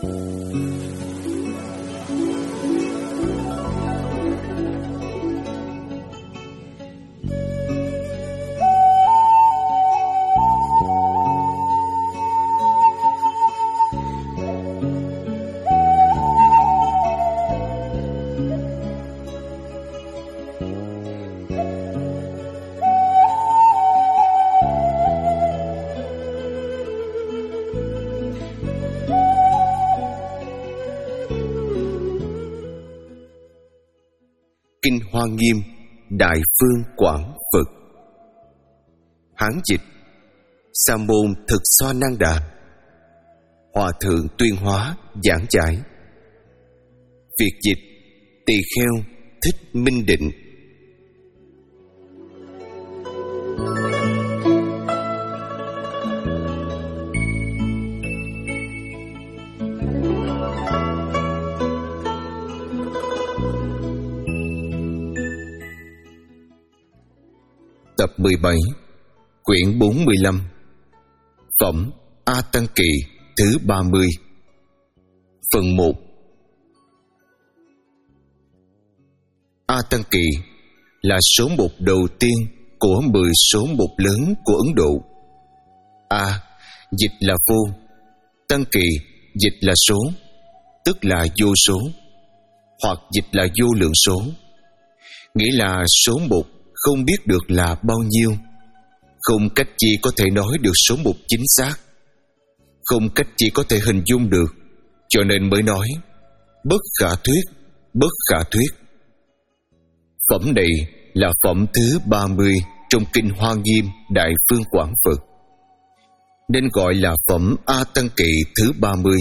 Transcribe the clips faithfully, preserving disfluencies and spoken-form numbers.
Kinh Hoa Nghiêm Đại Phương Quảng Phật. Hán dịch Sa môn Thực Xoa Năng Đà. Hòa thượng Tuyên Hóa giảng giải. Việt dịch Tỳ Kheo Thích Minh Định. Tập mười bảy, quyển bốn mươi lăm. Phẩm A Tăng Kỳ thứ ba mươi. Phần một. A Tăng Kỳ là số mục đầu tiên của mười số mục lớn của Ấn Độ. A dịch là vô, Tăng Kỳ dịch là số, tức là vô số, hoặc dịch là vô lượng số, nghĩa là số mục không biết được là bao nhiêu, không cách chi có thể nói được số mục chính xác, không cách chi có thể hình dung được, cho nên mới nói bất khả thuyết, bất khả thuyết. Phẩm này là phẩm thứ ba mươi trong Kinh Hoa Nghiêm Đại Phương Quảng Phật, nên gọi là phẩm A Tăng Kỳ thứ ba mươi.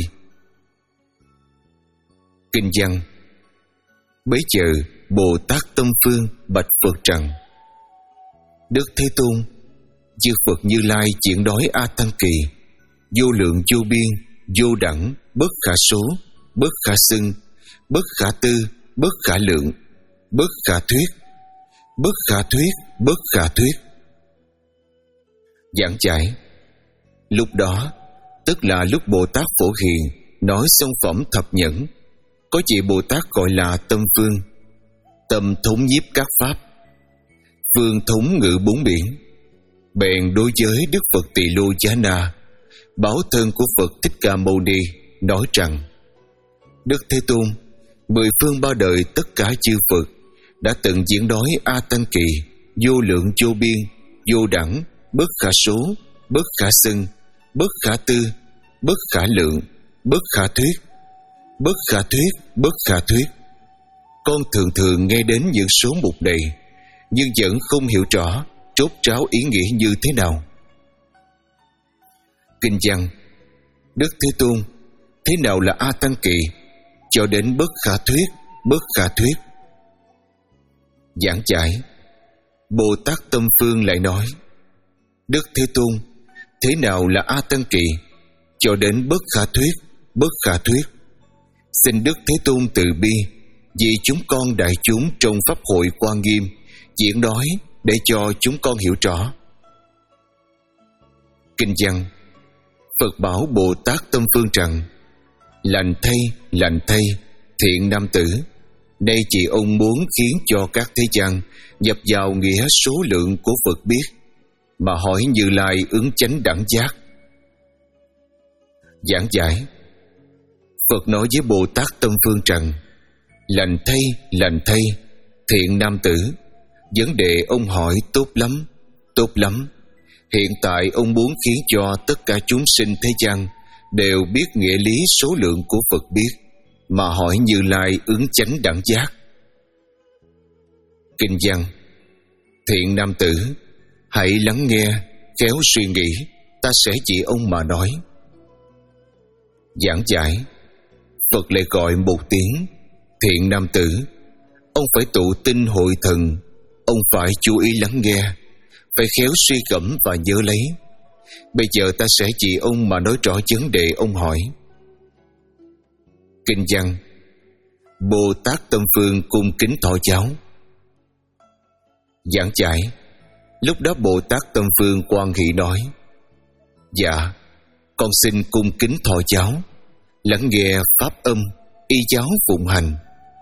Kinh văn. Bấy giờ Bồ Tát Tâm Phương bạch Phật rằng: Đức Thế Tôn, chư Phật Như Lai chuyển nói A Tăng Kỳ, vô lượng vô biên, vô đẳng, bất khả số, bất khả xưng, bất khả tư, bất khả lượng, bất khả thuyết, bất khả thuyết, bất khả thuyết. Giảng giải. Lúc đó, tức là lúc Bồ Tát Phổ Hiền nói xong phẩm thập nhẫn, có vị Bồ Tát gọi là Tâm Phương, tâm thống nhiếp các pháp, phương thống ngự bốn biển, bèn đối với Đức Phật Tỳ Lô Giá Na, báo thân của Phật Thích Ca Mâu Ni, nói rằng: Đức Thế Tôn, mười phương ba đời tất cả chư Phật đã từng diễn nói A Tăng Kỳ, vô lượng vô biên, vô đẳng, bất khả số, bất khả xưng, bất khả tư, bất khả lượng, bất khả thuyết, bất khả thuyết, bất khả thuyết. Con thường thường nghe đến những số mục này, nhưng vẫn không hiểu rõ rốt ráo ý nghĩa như thế nào. Kinh văn. Đức Thế Tôn, thế nào là A Tăng Kỳ cho đến bất khả thuyết, bất khả thuyết? Giảng giải. Bồ Tát Tâm Phương lại nói: Đức Thế Tôn, thế nào là A Tăng Kỳ cho đến bất khả thuyết, bất khả thuyết? Xin Đức Thế Tôn từ bi vì chúng con đại chúng trong pháp hội Quan Nghiêm diễn nói để cho chúng con hiểu rõ. Kinh văn. Phật bảo Bồ Tát Tâm Phương rằng: Lành thay, lành thay, thiện nam tử, nay chị ông muốn khiến cho các thế gian nhập vào nghĩa số lượng của Phật biết, mà hỏi Như Lai ứng chánh đẳng giác. Giảng giải. Phật nói với Bồ Tát Tâm Phương rằng: Lành thay, lành thay, thiện nam tử, vấn đề ông hỏi tốt lắm, tốt lắm. Hiện tại ông muốn khiến cho tất cả chúng sinh thế gian đều biết nghĩa lý số lượng của Phật biết, mà hỏi Như Lai ứng chánh đẳng giác. Kinh văn. Thiện nam tử, hãy lắng nghe, khéo suy nghĩ, ta sẽ chỉ ông mà nói. Giảng giải. Phật lại gọi một tiếng: Thiện nam tử, ông phải tụ tinh hội thần, ông phải chú ý lắng nghe, phải khéo suy gẫm và nhớ lấy. Bây giờ ta sẽ chỉ ông mà nói rõ vấn đề ông hỏi. Kinh văn. Bồ Tát Tâm Phương cung kính thọ giáo. Giảng giải. Lúc đó Bồ Tát Tâm Phương quan hỷ nói: Dạ, con xin cung kính thọ giáo. lắng nghe pháp âm y giáo phụng hành.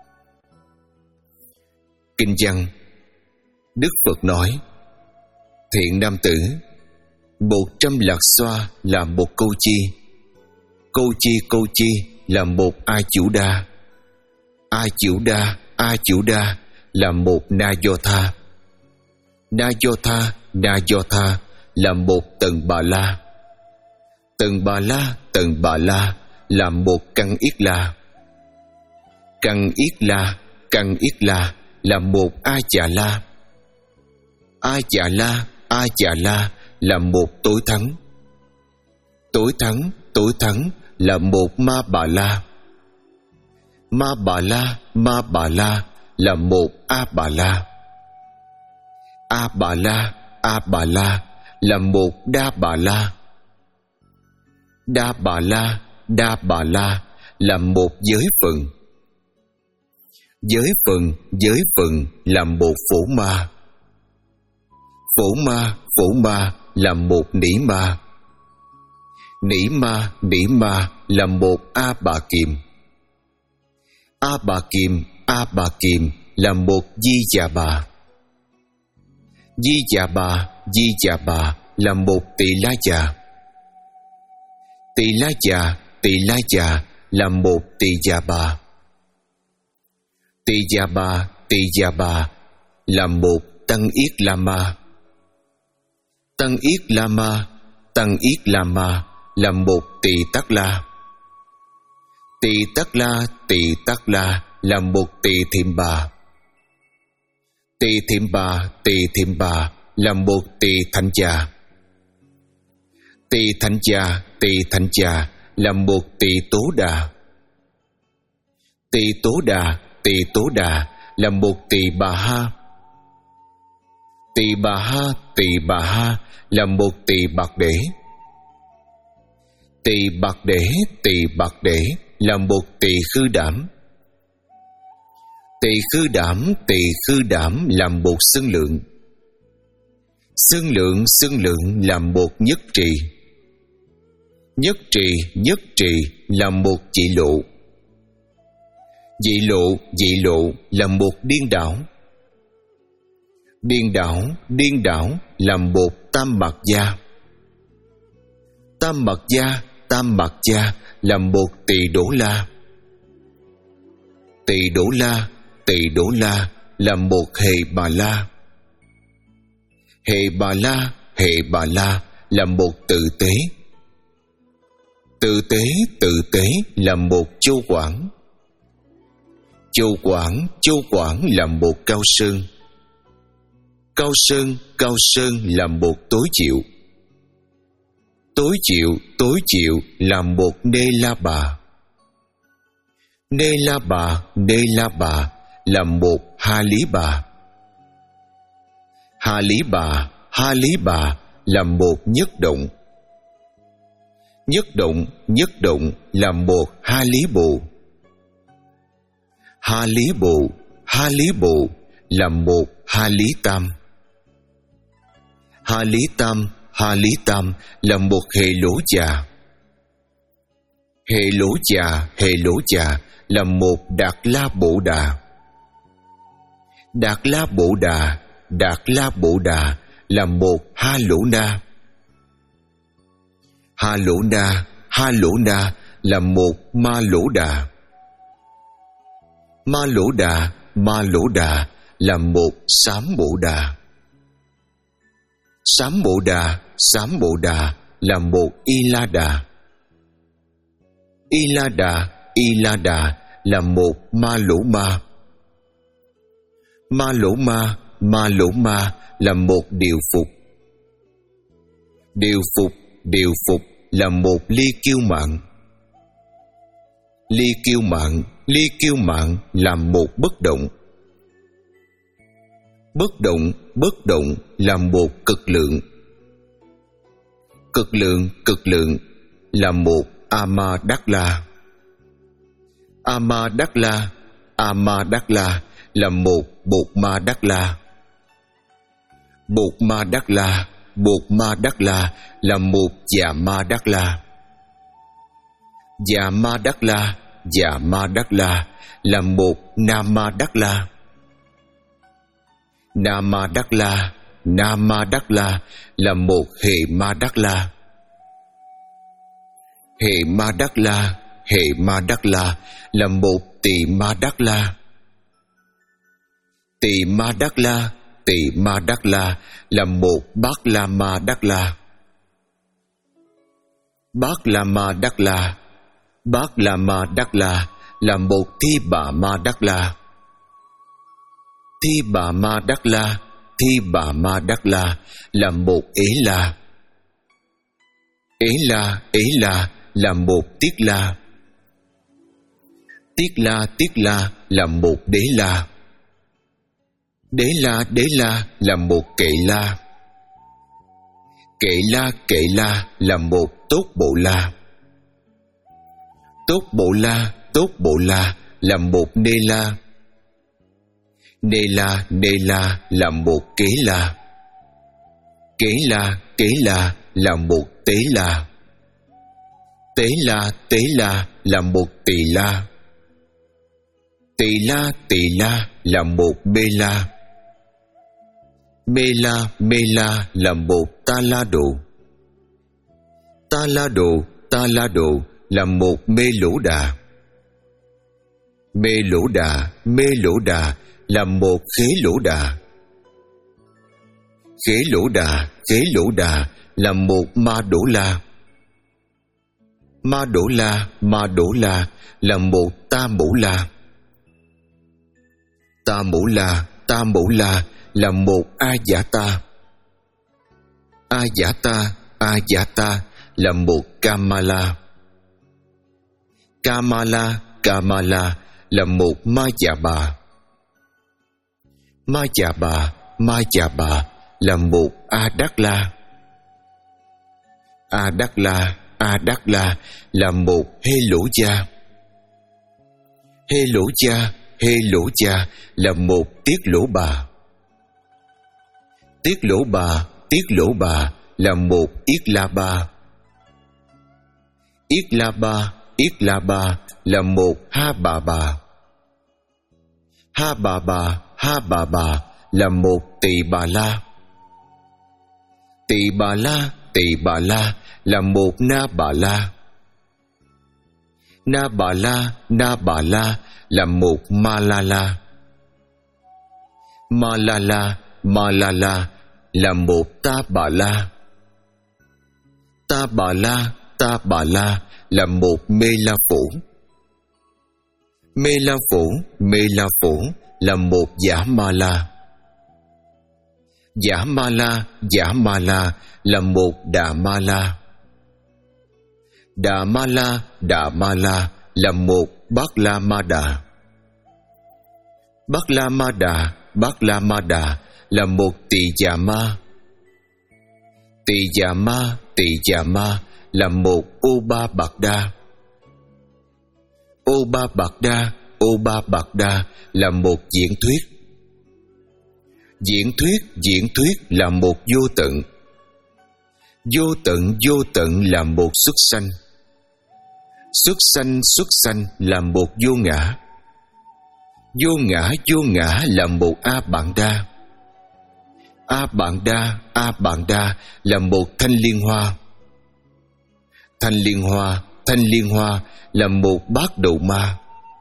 Kinh văn. Đức Phật nói: thiện nam tử, một trăm lạc xoa là một câu chi, câu chi câu chi là một a chủ đa, a chủ đa a chủ đa là một na do tha, na do tha na do tha là một tầng bà la, tầng bà la tầng bà la là một căn yết la, căn yết la căn yết la là một a chà la, a chà la a chà la là một tối thắng, tối thắng tối thắng là một ma bà la, ma bà la ma bà la là một a bà la, a bà la a bà la là một đa bà la, đa bà la đa bà la là một giới phần, giới phần giới phần là một phổ ma, phổ ma phổ ma là một nỉ ma, nỉ ma nỉ ma là một a bà kiềm, a bà kiềm a bà kiềm là một di già bà, di già bà di già bà là một tỳ la già, tỳ la già tỳ la già là một tỳ già bà, tỳ già bà tỳ già bà là một tăng yết la ma, tăng yết la ma tăng yết la ma là một tỳ tắc la, tỳ tắc la tỳ tắc la là một tỳ thiệm bà, tỳ thiệm bà tỳ thiệm bà là một tỳ thánh già, tỳ thánh già tỳ thánh già là một tỳ tố đà, tỳ tố đà tỳ tố đà là một tỳ bà ha, tỳ bà ha tỳ bà ha là một tỳ bạc đế, tỳ bạc đế tỳ bạc đế là một tỳ khư đảm, tỳ khư đảm tỳ khư đảm là một xưng lượng, xưng lượng xưng lượng là một nhất trì, nhất trì nhất trì là một dị lộ, dị lộ dị lộ là một điên đảo, điên đảo điên đảo là một tam mạt gia, tam mạt gia tam mạt gia là một tỳ đổ la, tỳ đổ la tỳ đổ la là một hề bà la, hề bà la hề bà la là một tự tế, tự tế tự tế là một châu quảng, châu quảng châu quảng là một cao sơn, cao sơn cao sơn là một tối chịu, tối chịu tối chịu là một nê la bà, nê la bà nê la bà là một ha lý bà, ha lý bà ha lý bà là một nhất động, nhất động nhất động là một ha lý bộ, ha lý bộ ha lý bộ là một ha lý tam, ha lý tam ha lý tam là một hệ lỗ già, hệ lỗ già hệ lỗ già là một đạt la bộ đà, đạt la bộ đà đạt la bộ đà là một ha lỗ na, ha lỗ na ha lỗ na là một ma lỗ đà, ma lỗ đà ma lỗ đà là một sám bộ đà, sám bộ đà sám bộ đà là một y la đà, y la đà y la đà là một ma lỗ ma, ma lỗ ma ma lỗ ma là một điều phục, điều phục điều phục là một ly kiêu mạng, ly kiêu mạng ly kiêu mạng là một bất động, bất động bất động là một cực lượng, cực lượng cực lượng là một ama đắc la, ama đắc la ama đắc la là một bột ma đắc la, bột ma đắc la bột ma đắc la là một già ma đắc la, Già Ma Đắc La, Già Ma Đắc La là một Nam Ma Đắc La. Nam Ma Đắc La, Nam Ma Đắc La là một Hệ Ma Đắc La. Hệ Ma Đắc La, Hệ Ma Đắc La là một Tỳ Ma Đắc La. Tỳ Ma Đắc La, Tỳ Ma Đắc La là một Bát La Ma Đắc La. Bát La Ma Đắc La, Bát La Ma Đắc La là một Thi Bà Ma Đắc La. Thi Bà Ma Đắc La, Thi Bà Ma Đắc La là một Ế La. Ế La, Ế La là một Tiết La. Tiết La, Tiết La là một Đế La. Đế La, Đế La là một Kệ La. Kệ La, Kệ La là một Tốt Bộ La. Tốt Bộ La, Tốt Bộ La là một Nê La. Nê La, Nê La là một Kế La. Kế La, Kế La là một Tế La. Tế La, Tế La là một Tỳ La. Tỳ La, Tỳ La là một Mê La. Mê La, Mê La là một Ta La Đồ. Ta La Đồ, Ta La Đồ là một Mê Lỗ Đà. Mê Lỗ Đà, Mê Lỗ Đà là một Khế Lỗ Đà. Khế Lỗ Đà, Khế Lỗ Đà là một Ma Đỗ La. Ma Đỗ La, Ma Đỗ La là một Ta Mẫu La. Ta Mẫu La, Ta Mẫu La là một A Giả Ta. A Giả Ta, A Giả Ta là một Kamala. Kamala, Kamala là một Ma Dạ Bà. Ma Dạ Bà, Ma Dạ Bà là một A Đắc La. A Đắc La, A Đắc La là một Hê Lỗ Gia. Hê Lỗ Gia, Hê Lỗ Gia là một Tiết Lỗ Bà. Tiết Lỗ Bà, Tiết Lỗ Bà là một Yết La Ba. Yết La Ba, Yết La Ba là một Ha Bà Bà. Ha Bà Bà, Ha Bà Bà là một Tỳ Bà La. Tỳ Bà La, Tỳ Bà La là một Na Bà La. Na Bà La, Na Bà La là một Ma La La. Ma La La, Ma La La là một Ta Bà La. Ta Bà La, Ta Bà La là một Mê La Phổ. Mê La Phổ, Mê La Phổ là một Giả Ma La. Giả Ma La, Giả Ma La là một Đà Ma La. Đà Ma La, Đà Ma La là một Bát La Ma Đà. Bát La Ma Đà, Bát La Ma Đà là một Tỳ Già Ma. Tỳ Già Ma, Tỳ Già Ma là một Ô Ba Bạc Đa. Ô Ba Bạc Đa, Ô Ba Bạc Đa là một Diễn Thuyết. Diễn Thuyết, Diễn Thuyết là một Vô Tận. Vô Tận, Vô Tận là một Xuất Sanh. Xuất Sanh, Xuất Sanh là một Vô Ngã. Vô Ngã, Vô Ngã là một A Bạn Đa. A Bạn Đa, A Bạn Đa là một Thanh Liên Hoa. Thanh Liên Hoa, Thanh Liên Hoa là một Bát Đầu Ma.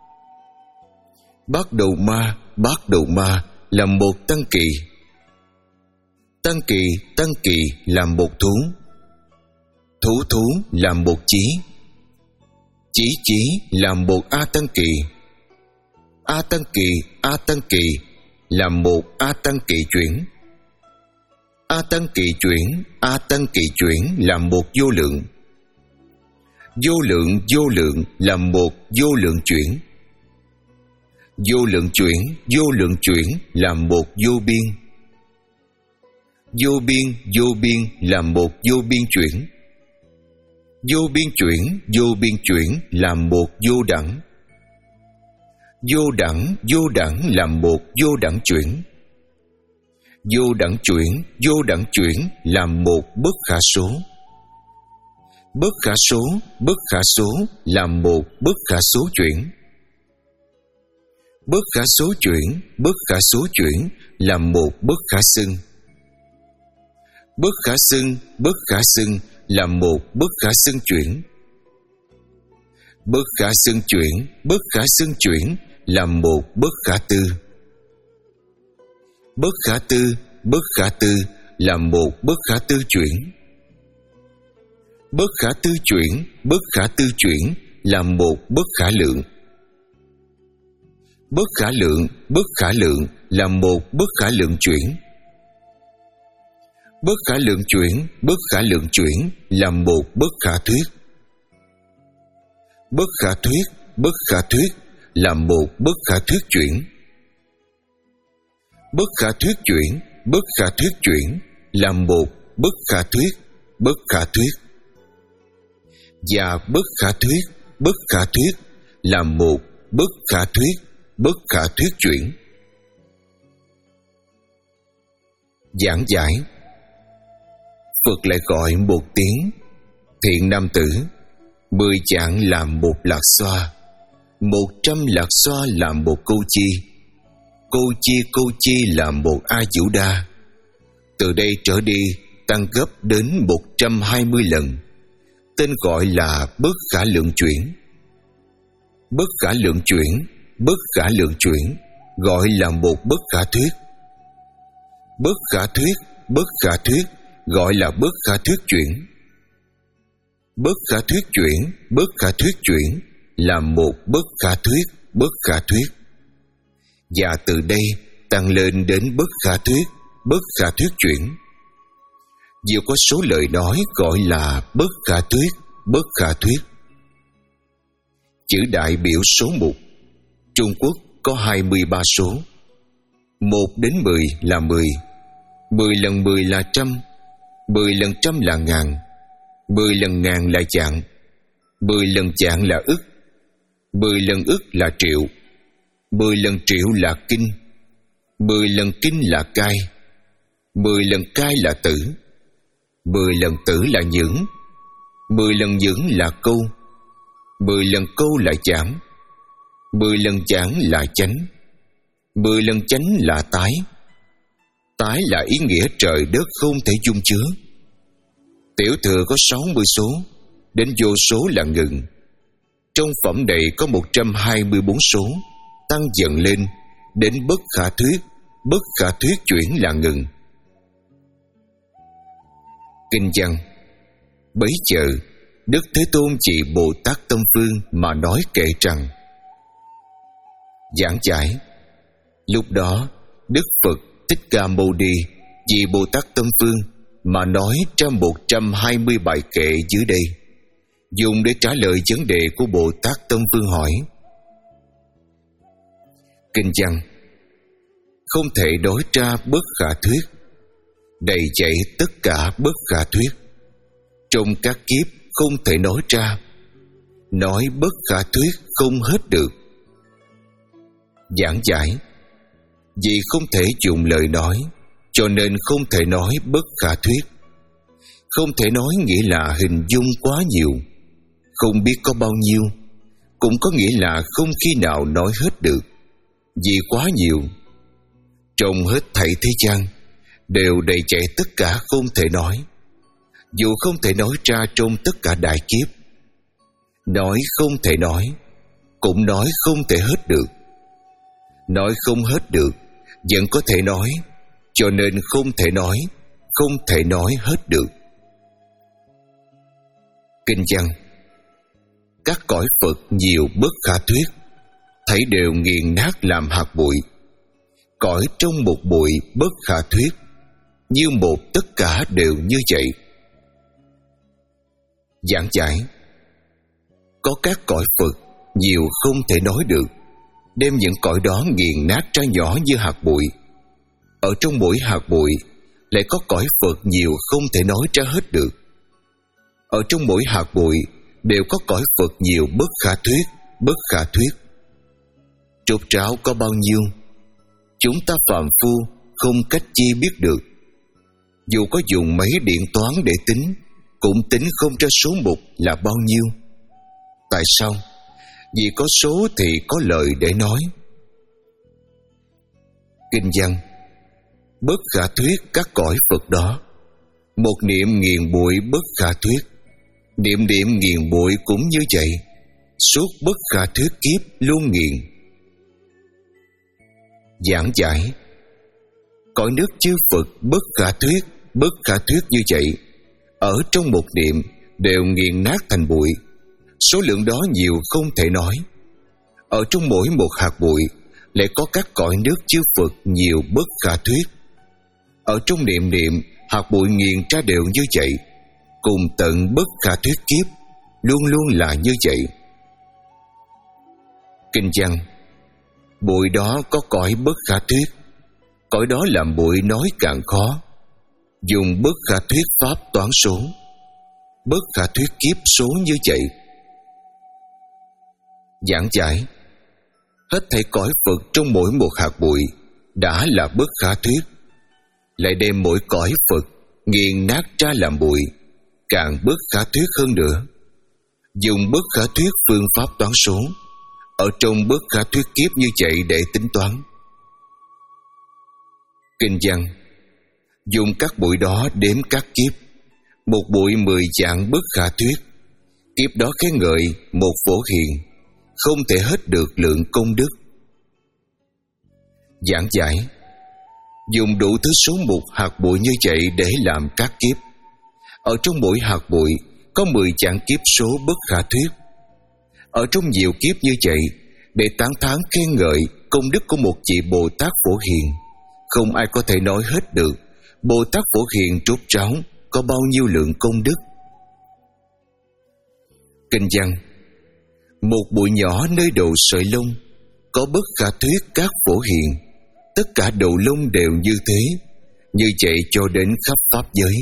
Bát Đầu Ma, Bát Đầu Ma là một Tăng Kỳ. Tăng Kỳ, Tăng Kỳ là một Thú. Thú Thú là một Chí. Chí Chí là một A Tăng Kỳ. A Tăng Kỳ, A Tăng Kỳ là một A Tăng Kỳ chuyển. A Tăng Kỳ chuyển, A Tăng Kỳ chuyển là một Vô Lượng. Vô Lượng, Vô Lượng là một Vô Lượng chuyển. Vô Lượng chuyển, Vô Lượng chuyển là một Vô Biên. Vô Biên, Vô Biên là một Vô Biên chuyển. Vô biên chuyển, vô biên chuyển là một vô đẳng. Vô đẳng, vô đẳng là một vô đẳng chuyển. Vô đẳng chuyển, vô đẳng chuyển là một bất khả số. Bất khả số, bất khả số là một bất khả số chuyển. Bất khả số chuyển, bất khả số chuyển là một bất khả xưng. Bất khả xưng, bất khả xưng là một bất khả xưng chuyển. Bất khả xưng chuyển, bất khả xưng chuyển là một bất khả tư. Bất khả tư, bất khả tư là một bất khả tư chuyển. Bất khả tư chuyển, bất khả tư chuyển là một bất khả lượng. Bất khả lượng, bất khả lượng là một bất khả lượng chuyển. Bất khả lượng chuyển, bất khả lượng chuyển là một bất khả thuyết. Bất khả thuyết, bất khả thuyết là một bất khả thuyết chuyển. Bất khả thuyết chuyển, bất khả thuyết chuyển là một bất khả thuyết, bất khả thuyết. Và bất khả thuyết, bất khả thuyết là một bất khả thuyết, bất khả thuyết chuyển. Giảng giải. Phật lại gọi một tiếng: thiện nam tử, mười chạng làm một lạc xoa, một trăm lạc xoa làm một câu chi, câu chi câu chi làm một a vũ đa. Từ đây trở đi tăng gấp đến một trăm hai mươi lần. Tên gọi là bất khả lượng chuyển. Bất khả lượng chuyển, bất khả lượng chuyển gọi là một bất khả thuyết. Bất khả thuyết, bất khả thuyết gọi là bất khả thuyết chuyển. Bất khả thuyết chuyển, bất khả thuyết chuyển là một bất khả thuyết, bất khả thuyết. Và từ đây tăng lên đến bất khả thuyết, bất khả thuyết chuyển. Dù có số lời nói gọi là bất khả thuyết, bất khả thuyết. Chữ đại biểu số mục. Trung Quốc có hai mươi ba số. Một đến mười là mười, mười lần mười là trăm, mười lần trăm là ngàn, mười lần ngàn là vạn, mười lần vạn là ức, mười lần ức là triệu, mười lần triệu là kinh, mười lần kinh là cai, mười lần cai là tử, mười lần tử là nhưỡng, mười lần nhưỡng là câu, mười lần câu là chảng, mười lần chảng là chánh, mười lần chánh là tái. Tái là ý nghĩa trời đất không thể dung chứa. Tiểu thừa có sáu mươi số, đến vô số là ngừng. Trong phẩm này có một trăm hai mươi bốn số, tăng dần lên đến bất khả thuyết, bất khả thuyết chuyển là ngừng. Kinh văn. Bấy giờ Đức Thế Tôn trị Bồ Tát Tâm Phương mà nói kệ rằng. Giảng giải. Lúc đó Đức Phật Thích Ca Mâu Ni vì Bồ Tát Tâm Phương mà nói trong một trăm hai mươi bài kệ dưới đây, dùng để trả lời vấn đề của Bồ Tát Tâm Phương hỏi. Kinh văn. Không thể nói ra bất khả thuyết, đầy dẫy tất cả bất khả thuyết. Trong các kiếp không thể nói ra, nói bất khả thuyết không hết được. Giảng giải. Vì không thể dùng lời nói, cho nên không thể nói bất khả thuyết. Không thể nói nghĩa là hình dung quá nhiều, không biết có bao nhiêu, cũng có nghĩa là không khi nào nói hết được, vì quá nhiều. Trong hết thảy thế gian đều đầy chạy tất cả không thể nói. Dù không thể nói ra trong tất cả đại kiếp, nói không thể nói, cũng nói không thể hết được. Nói không hết được, vẫn có thể nói, cho nên không thể nói, không thể nói hết được. Kinh văn. Các cõi Phật nhiều bất khả thuyết, thấy đều nghiền nát làm hạt bụi. Cõi trong một bụi bất khả thuyết, như một tất cả đều như vậy. Giảng giải. Có các cõi Phật nhiều không thể nói được, đem những cõi đó nghiền nát ra nhỏ như hạt bụi. Ở trong mỗi hạt bụi lại có cõi Phật nhiều không thể nói ra hết được. Ở trong mỗi hạt bụi đều có cõi Phật nhiều bất khả thuyết, bất khả thuyết. Trốt ráo có bao nhiêu, chúng ta phàm phu không cách chi biết được. Dù có dùng mấy điện toán để tính, cũng tính không ra số mục là bao nhiêu. Tại sao? Vì có số thì có lời để nói. Kinh văn: bất khả thuyết các cõi Phật đó. Một niệm nghiền bụi bất khả thuyết. Niệm niệm nghiền bụi cũng như vậy. Suốt bất khả thuyết kiếp luôn nghiền. Giảng giải: cõi nước chư Phật bất khả thuyết, bất khả thuyết như vậy, ở trong một niệm đều nghiền nát thành bụi. Số lượng đó nhiều không thể nói. Ở trong mỗi một hạt bụi lại có các cõi nước chư Phật nhiều bất khả thuyết. Ở trong niệm niệm hạt bụi nghiền ra đều như vậy. Cùng tận bất khả thuyết kiếp luôn luôn là như vậy. Kinh văn: bụi đó có cõi bất khả thuyết. Cõi đó làm bụi nói càng khó. Dùng bất khả thuyết pháp toán số. Bất khả thuyết kiếp số như vậy. Giảng giải: hết thảy cõi Phật trong mỗi một hạt bụi đã là bất khả thuyết. Lại đem mỗi cõi Phật nghiền nát ra làm bụi, càng bất khả thuyết hơn nữa. Dùng bất khả thuyết phương pháp toán số, ở trong bất khả thuyết kiếp như vậy để tính toán. Kinh văn: dùng các bụi đó đếm các kiếp. Một bụi mười dạng bất khả thuyết. Kiếp đó khen ngợi một phổ hiền, không thể hết được lượng công đức. Giảng giải: dùng đủ thứ số mục hạt bụi như vậy để làm các kiếp. Ở trong mỗi hạt bụi có mười dạng kiếp số bất khả thuyết. Ở trong nhiều kiếp như vậy để tán thán khen ngợi công đức của một vị Bồ Tát Phổ Hiền, không ai có thể nói hết được Bồ Tát Phổ Hiền trút ráo có bao nhiêu lượng công đức. Kinh văn: một bụi nhỏ nơi đầu sợi lông có bất khả thuyết các Phổ Hiền. Tất cả đầu lông đều như thế, như vậy cho đến khắp pháp giới.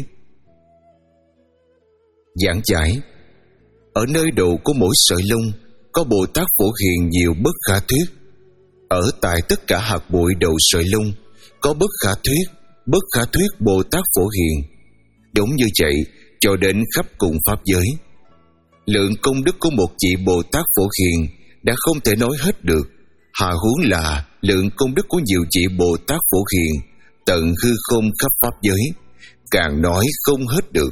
Giảng giải: ở nơi đầu của mỗi sợi lông có Bồ Tát Phổ Hiền nhiều bất khả thuyết. Ở tại tất cả hạt bụi đầu sợi lông có bất khả thuyết, bất khả thuyết Bồ Tát Phổ Hiền. Đúng như vậy cho đến khắp cùng pháp giới. Lượng công đức của một vị Bồ Tát Phổ Hiền đã không thể nói hết được, hà huống là lượng công đức của nhiều vị Bồ Tát Phổ Hiền tận hư không khắp pháp giới, càng nói không hết được.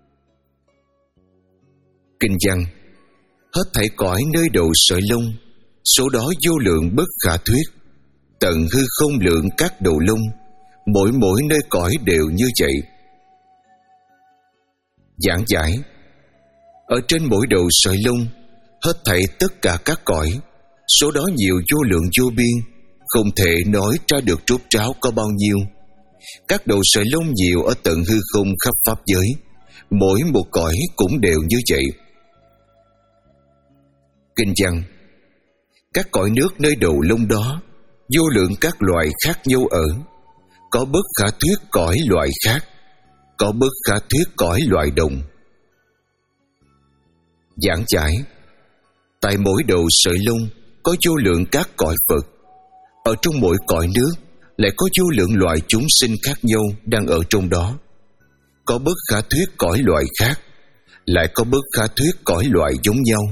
Kinh văn: hết thảy cõi nơi đầu sợi lông, số đó vô lượng bất khả thuyết. Tận hư không lượng các đầu lông, mỗi mỗi nơi cõi đều như vậy. Giảng giải: ở trên mỗi đầu sợi lông, hết thảy tất cả các cõi, số đó nhiều vô lượng vô biên, không thể nói ra được rốt ráo có bao nhiêu. Các đầu sợi lông nhiều ở tận hư không khắp pháp giới, mỗi một cõi cũng đều như vậy. Kinh văn: các cõi nước nơi đầu lông đó, vô lượng các loài khác nhau ở. Có bất khả thuyết cõi loài khác, có bất khả thuyết cõi loài đồng. Giảng giải: tại mỗi đầu sợi lông có vô lượng các cõi Phật. Ở trong mỗi cõi nước lại có vô lượng loài chúng sinh khác nhau đang ở trong đó. Có bất khả thuyết cõi loài khác, lại có bất khả thuyết cõi loài giống nhau.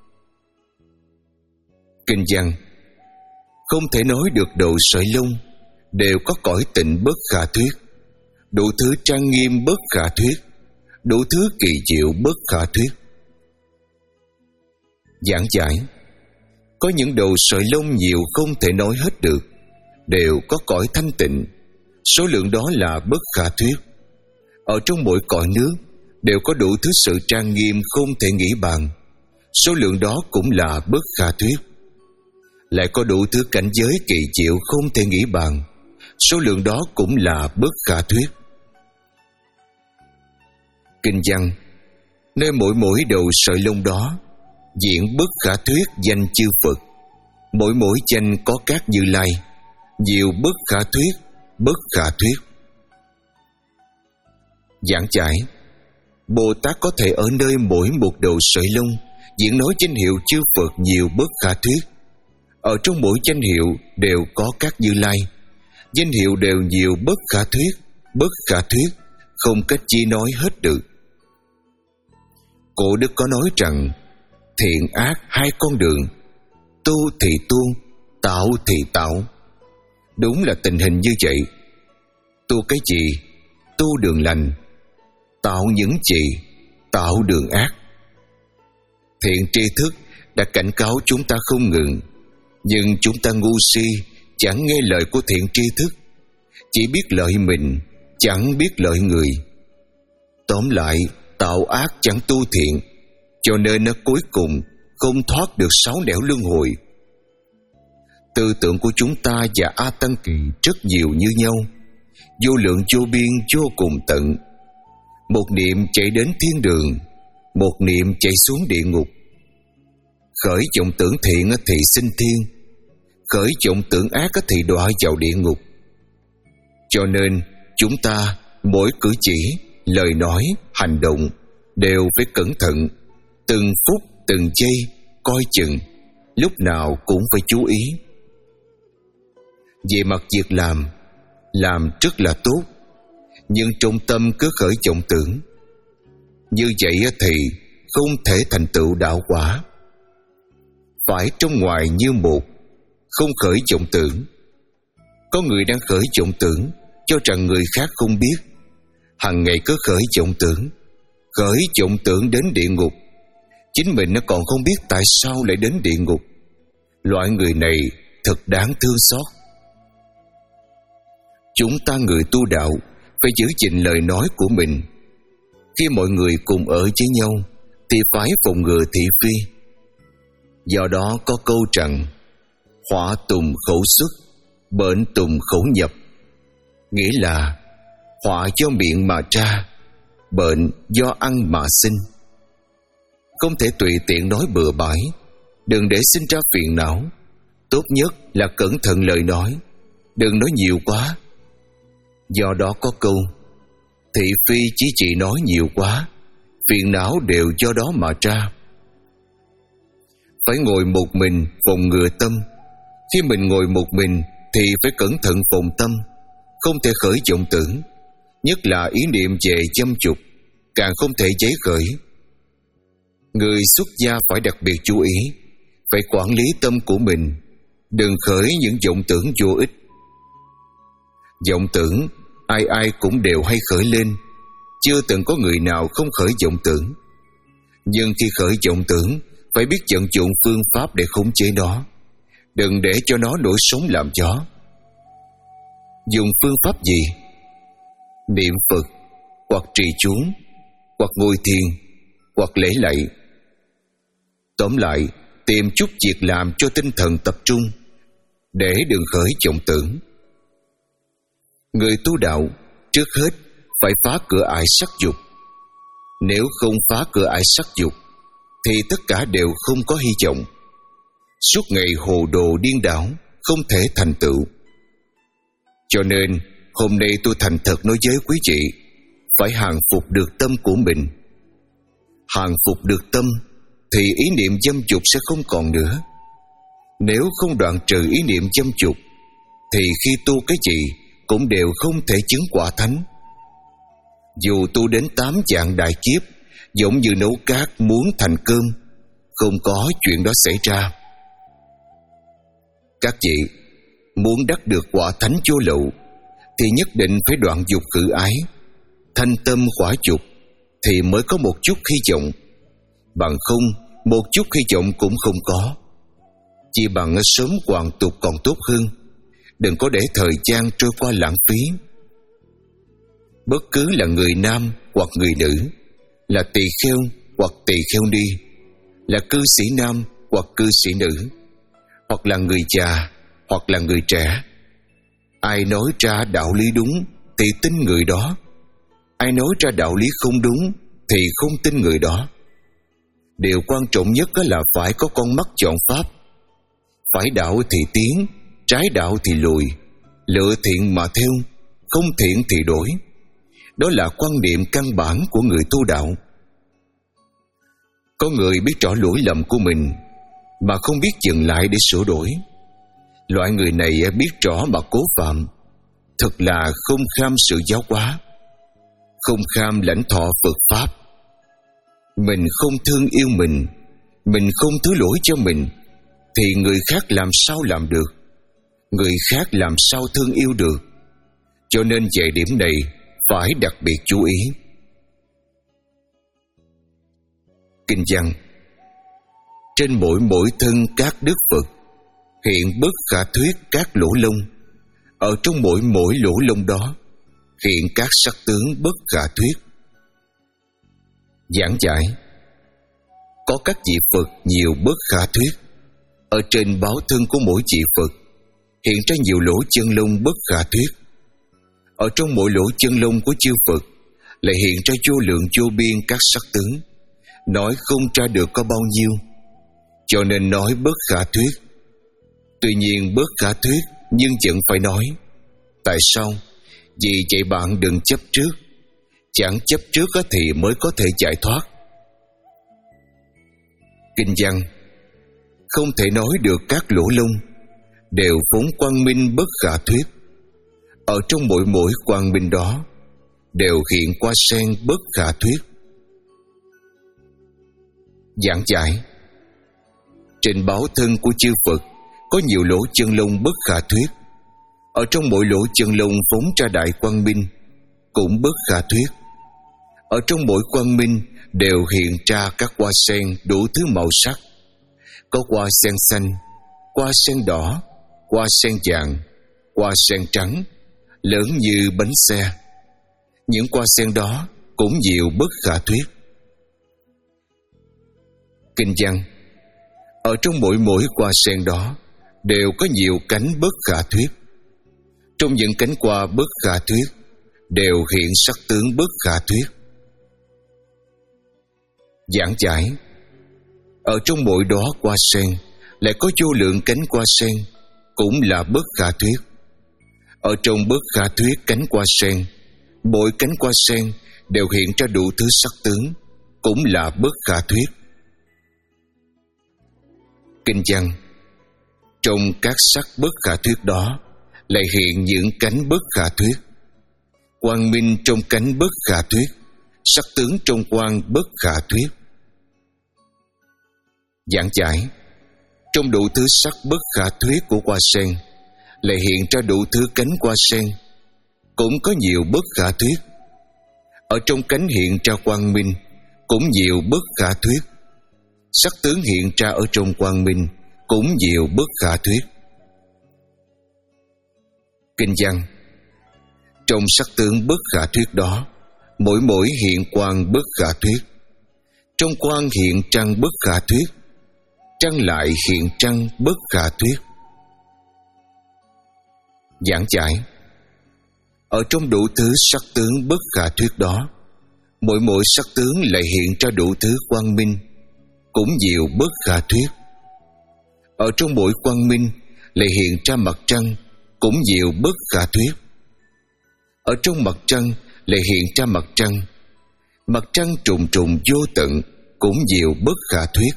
Kinh văn: không thể nói được đầu sợi lông đều có cõi tịnh bất khả thuyết. Đủ thứ trang nghiêm bất khả thuyết, đủ thứ kỳ diệu bất khả thuyết. Giảng giải: có những đầu sợi lông nhiều không thể nói hết được, đều có cõi thanh tịnh. Số lượng đó là bất khả thuyết. Ở trong mỗi cõi nước đều có đủ thứ sự trang nghiêm không thể nghĩ bàn. Số lượng đó cũng là bất khả thuyết. Lại có đủ thứ cảnh giới kỳ diệu không thể nghĩ bàn. Số lượng đó cũng là bất khả thuyết. Kinh văn: nơi mỗi mỗi đầu sợi lông đó diễn bất khả thuyết danh chư Phật. Mỗi mỗi danh có các Như Lai, nhiều bất khả thuyết, bất khả thuyết. Giảng giải: Bồ Tát có thể ở nơi mỗi một đầu sợi lông diễn nói danh hiệu chư Phật nhiều bất khả thuyết. Ở trong mỗi danh hiệu đều có các Như Lai, danh hiệu đều nhiều bất khả thuyết, bất khả thuyết, không cách chi nói hết được. Cổ đức có nói rằng thiện ác hai con đường, tu thì tu, tạo thì tạo. Đúng là tình hình như vậy. Tu cái gì? Tu đường lành. Tạo những gì? Tạo đường ác. Thiện tri thức đã cảnh cáo chúng ta không ngừng, nhưng chúng ta ngu si, chẳng nghe lời của thiện tri thức, chỉ biết lợi mình, chẳng biết lợi người. Tóm lại, tạo ác chẳng tu thiện, cho nên nó cuối cùng không thoát được sáu nẻo luân hồi. Tư tưởng của chúng ta và A Tăng Kỳ rất nhiều như nhau, vô lượng vô biên vô cùng tận. Một niệm chạy đến thiên đường, một niệm chạy xuống địa ngục. Khởi vọng tưởng thiện thì sinh thiên, khởi vọng tưởng ác thì đọa vào địa ngục. Cho nên chúng ta mỗi cử chỉ, lời nói, hành động đều phải cẩn thận, từng phút từng giây coi chừng, lúc nào cũng phải chú ý. Về mặt việc làm, làm rất là tốt, nhưng trong tâm cứ khởi vọng tưởng. Như vậy thì không thể thành tựu đạo quả. Phải trong ngoài như một, không khởi vọng tưởng. Có người đang khởi vọng tưởng, cho rằng người khác không biết, hằng ngày cứ khởi vọng tưởng, khởi vọng tưởng đến địa ngục. Chính mình nó còn không biết tại sao lại đến địa ngục. Loại người này thật đáng thương xót. Chúng ta người tu đạo phải giữ gìn lời nói của mình. Khi mọi người cùng ở với nhau thì phải phòng ngừa thị phi. Do đó có câu rằng họa tùng khẩu xuất, bệnh tùng khẩu nhập. Nghĩa là họa do miệng mà ra, bệnh do ăn mà sinh. Không thể tùy tiện nói bừa bãi, đừng để sinh ra phiền não. Tốt nhất là cẩn thận lời nói, đừng nói nhiều quá. Do đó có câu thị phi chỉ chỉ nói nhiều quá, phiền não đều do đó mà ra. Phải ngồi một mình phòng ngừa tâm. Khi mình ngồi một mình thì phải cẩn thận phòng tâm, không thể khởi vọng tưởng, nhất là ý niệm về dâm dục, càng không thể giấy khởi. Người xuất gia phải đặc biệt chú ý, phải quản lý tâm của mình, đừng khởi những vọng tưởng vô ích. Vọng tưởng ai ai cũng đều hay khởi lên, chưa từng có người nào không khởi vọng tưởng. Nhưng khi khởi vọng tưởng, phải biết vận dụng phương pháp để khống chế nó, đừng để cho nó nổi sóng làm gió. Dùng phương pháp gì? Niệm Phật, hoặc trì chú, hoặc ngồi thiền, hoặc lễ lạy. Tóm lại, tìm chút việc làm cho tinh thần tập trung, để đừng khởi vọng tưởng. Người tu đạo trước hết phải phá cửa ải sắc dục. Nếu không phá cửa ải sắc dục thì tất cả đều không có hy vọng. Suốt ngày hồ đồ điên đảo, không thể thành tựu. Cho nên hôm nay tôi thành thật nói với quý vị, phải hàng phục được tâm của mình. Hàng phục được tâm thì ý niệm dâm dục sẽ không còn nữa. Nếu không đoạn trừ ý niệm dâm dục thì khi tu cái gì cũng đều không thể chứng quả thánh. Dù tu đến tám vạn đại kiếp, giống như nấu cát muốn thành cơm, không có chuyện đó xảy ra. Các vị muốn đắc được quả thánh vô lậu thì nhất định phải đoạn dục khử ái, thanh tâm khỏa dục, thì mới có một chút hy vọng. Bằng không, một chút hy vọng cũng không có. Chỉ bằng sớm hoàn tục còn tốt hơn. Đừng có để thời gian trôi qua lãng phí. Bất cứ là người nam hoặc người nữ, là tỳ kheo hoặc tỳ kheo ni, là cư sĩ nam hoặc cư sĩ nữ, hoặc là người già hoặc là người trẻ, ai nói ra đạo lý đúng thì tin người đó, ai nói ra đạo lý không đúng thì không tin người đó. Điều quan trọng nhất là phải có con mắt chọn pháp. Phải đạo thì tiến, trái đạo thì lùi, lựa thiện mà theo, không thiện thì đổi. Đó là quan niệm căn bản của người tu đạo. Có người biết rõ lỗi lầm của mình mà không biết dừng lại để sửa đổi. Loại người này biết rõ mà cố phạm, thật là không kham sự giáo hóa, không kham lãnh thọ Phật Pháp. Mình không thương yêu mình, mình không thứ lỗi cho mình, thì người khác làm sao làm được, người khác làm sao thương yêu được. Cho nên về điểm này phải đặc biệt chú ý. Kinh văn: trên mỗi mỗi thân các đức Phật hiện bất khả thuyết các lỗ lông, ở trong mỗi mỗi lỗ lông đó hiện các sắc tướng bất khả thuyết. Giảng giải: có các vị Phật nhiều bất khả thuyết, ở trên báo thân của mỗi vị Phật hiện ra nhiều lỗ chân lông bất khả thuyết. Ở trong mỗi lỗ chân lông của chư Phật lại hiện ra vô lượng vô biên các sắc tướng, nói không ra được có bao nhiêu, cho nên nói bất khả thuyết. Tuy nhiên bất khả thuyết nhưng vẫn phải nói. Tại sao? Vì vậy bạn đừng chấp trước. Chẳng chấp trước thì mới có thể giải thoát. Kinh văn: không thể nói được các lỗ lông, đều vốn quang minh bất khả thuyết. Ở trong mỗi mỗi quang minh đó đều hiện qua sen bất khả thuyết. Giảng giải: trên báo thân của chư Phật có nhiều lỗ chân lông bất khả thuyết. Ở trong mỗi lỗ chân lông phóng ra đại quang minh cũng bất khả thuyết. Ở trong mỗi quang minh đều hiện ra các hoa sen đủ thứ màu sắc. Có hoa sen xanh, hoa sen đỏ, hoa sen vàng, hoa sen trắng, lớn như bánh xe. Những hoa sen đó cũng nhiều bất khả thuyết. Kinh văn: ở trong mỗi mỗi hoa sen đó đều có nhiều cánh bất khả thuyết. Trong những cánh hoa bất khả thuyết đều hiện sắc tướng bất khả thuyết. Giảng giải: ở trong mỗi đóa hoa sen lại có vô lượng cánh hoa sen, cũng là bất khả thuyết. Ở trong bất khả thuyết cánh hoa sen, mỗi cánh hoa sen đều hiện ra đủ thứ sắc tướng, cũng là bất khả thuyết. Kinh văn: trong các sắc bất khả thuyết đó lại hiện những cánh bất khả thuyết. Quang minh trong cánh bất khả thuyết, sắc tướng trong quang bất khả thuyết. Giảng giải: trong đủ thứ sắc bất khả thuyết của hoa sen lại hiện ra đủ thứ cánh hoa sen, cũng có nhiều bất khả thuyết. Ở trong cánh hiện ra quang minh cũng nhiều bất khả thuyết. Sắc tướng hiện ra ở trong quang minh cũng nhiều bất khả thuyết. Kinh văn: trong sắc tướng bất khả thuyết đó, mỗi mỗi hiện quang bất khả thuyết. Trong quang hiện trăng bất khả thuyết, trăng lại hiện trăng bất khả thuyết. Giảng giải: ở trong đủ thứ sắc tướng bất khả thuyết đó, mỗi mỗi sắc tướng lại hiện ra đủ thứ quang minh, cũng nhiều bất khả thuyết. Ở trong mỗi quang minh lại hiện ra mặt trăng, cũng nhiều bất khả thuyết. Ở trong mặt trăng lại hiện ra mặt trăng, mặt trăng trùng trùng vô tận, cũng nhiều bất khả thuyết.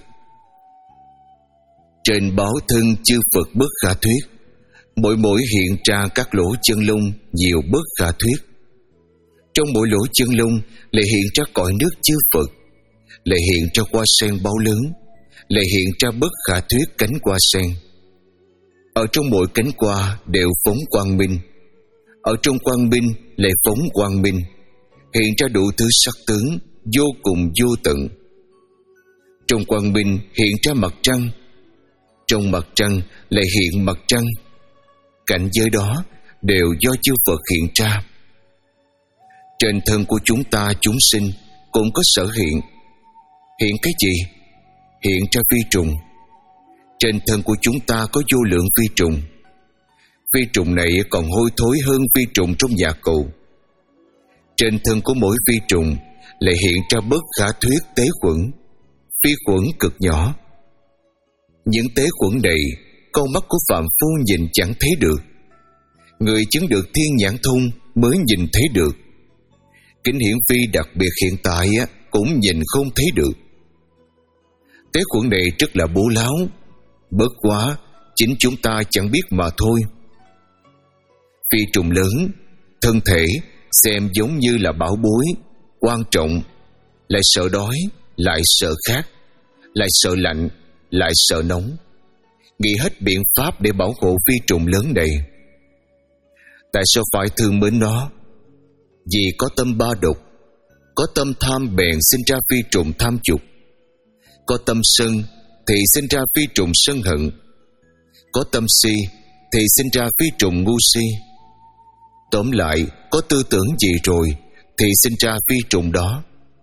Trên báo thân chư Phật bất khả thuyết, mỗi mỗi hiện ra các lỗ chân lông nhiều bất khả thuyết. Trong mỗi lỗ chân lông lại hiện ra cõi nước chư Phật, lại hiện ra hoa sen báo lớn, lại hiện ra bất khả thuyết cánh hoa sen. Ở trong mỗi cánh hoa đều phóng quang minh, ở trong quang minh lại phóng quang minh, hiện ra đủ thứ sắc tướng vô cùng vô tận. Trong quang minh hiện ra mặt trăng, trong mặt trăng lại hiện mặt trăng. Cảnh giới đó đều do chư Phật hiện ra. Trên thân của chúng ta chúng sinh cũng có sở hiện. Hiện cái gì? Hiện ra phi trùng. Trên thân của chúng ta có vô lượng phi trùng. Phi trùng này còn hôi thối hơn phi trùng trong nhà cụ. Trên thân của mỗi phi trùng lại hiện ra bất khả thuyết tế khuẩn, phi khuẩn cực nhỏ. Những tế khuẩn này con mắt của phàm phu nhìn chẳng thấy được, người chứng được thiên nhãn thông mới nhìn thấy được. Kính hiển vi đặc biệt hiện tại cũng nhìn không thấy được. Tế khuẩn này rất là bố láo, bất quá chính chúng ta chẳng biết mà thôi. Phi trùng lớn, thân thể xem giống như là bảo bối, quan trọng, lại sợ đói, lại sợ khát, lại sợ lạnh, lại sợ nóng, nghĩ hết biện pháp để bảo hộ vi trùng lớn này. Tại sao phải thương mến nó? Vì có tâm ba độc. Có tâm tham bèn sinh ra vi trùng tham dục. Có tâm sân thì sinh ra vi trùng sân hận. Có tâm si thì sinh ra vi trùng ngu si. Tóm lại, có tư tưởng gì rồi thì sinh ra vi trùng đó.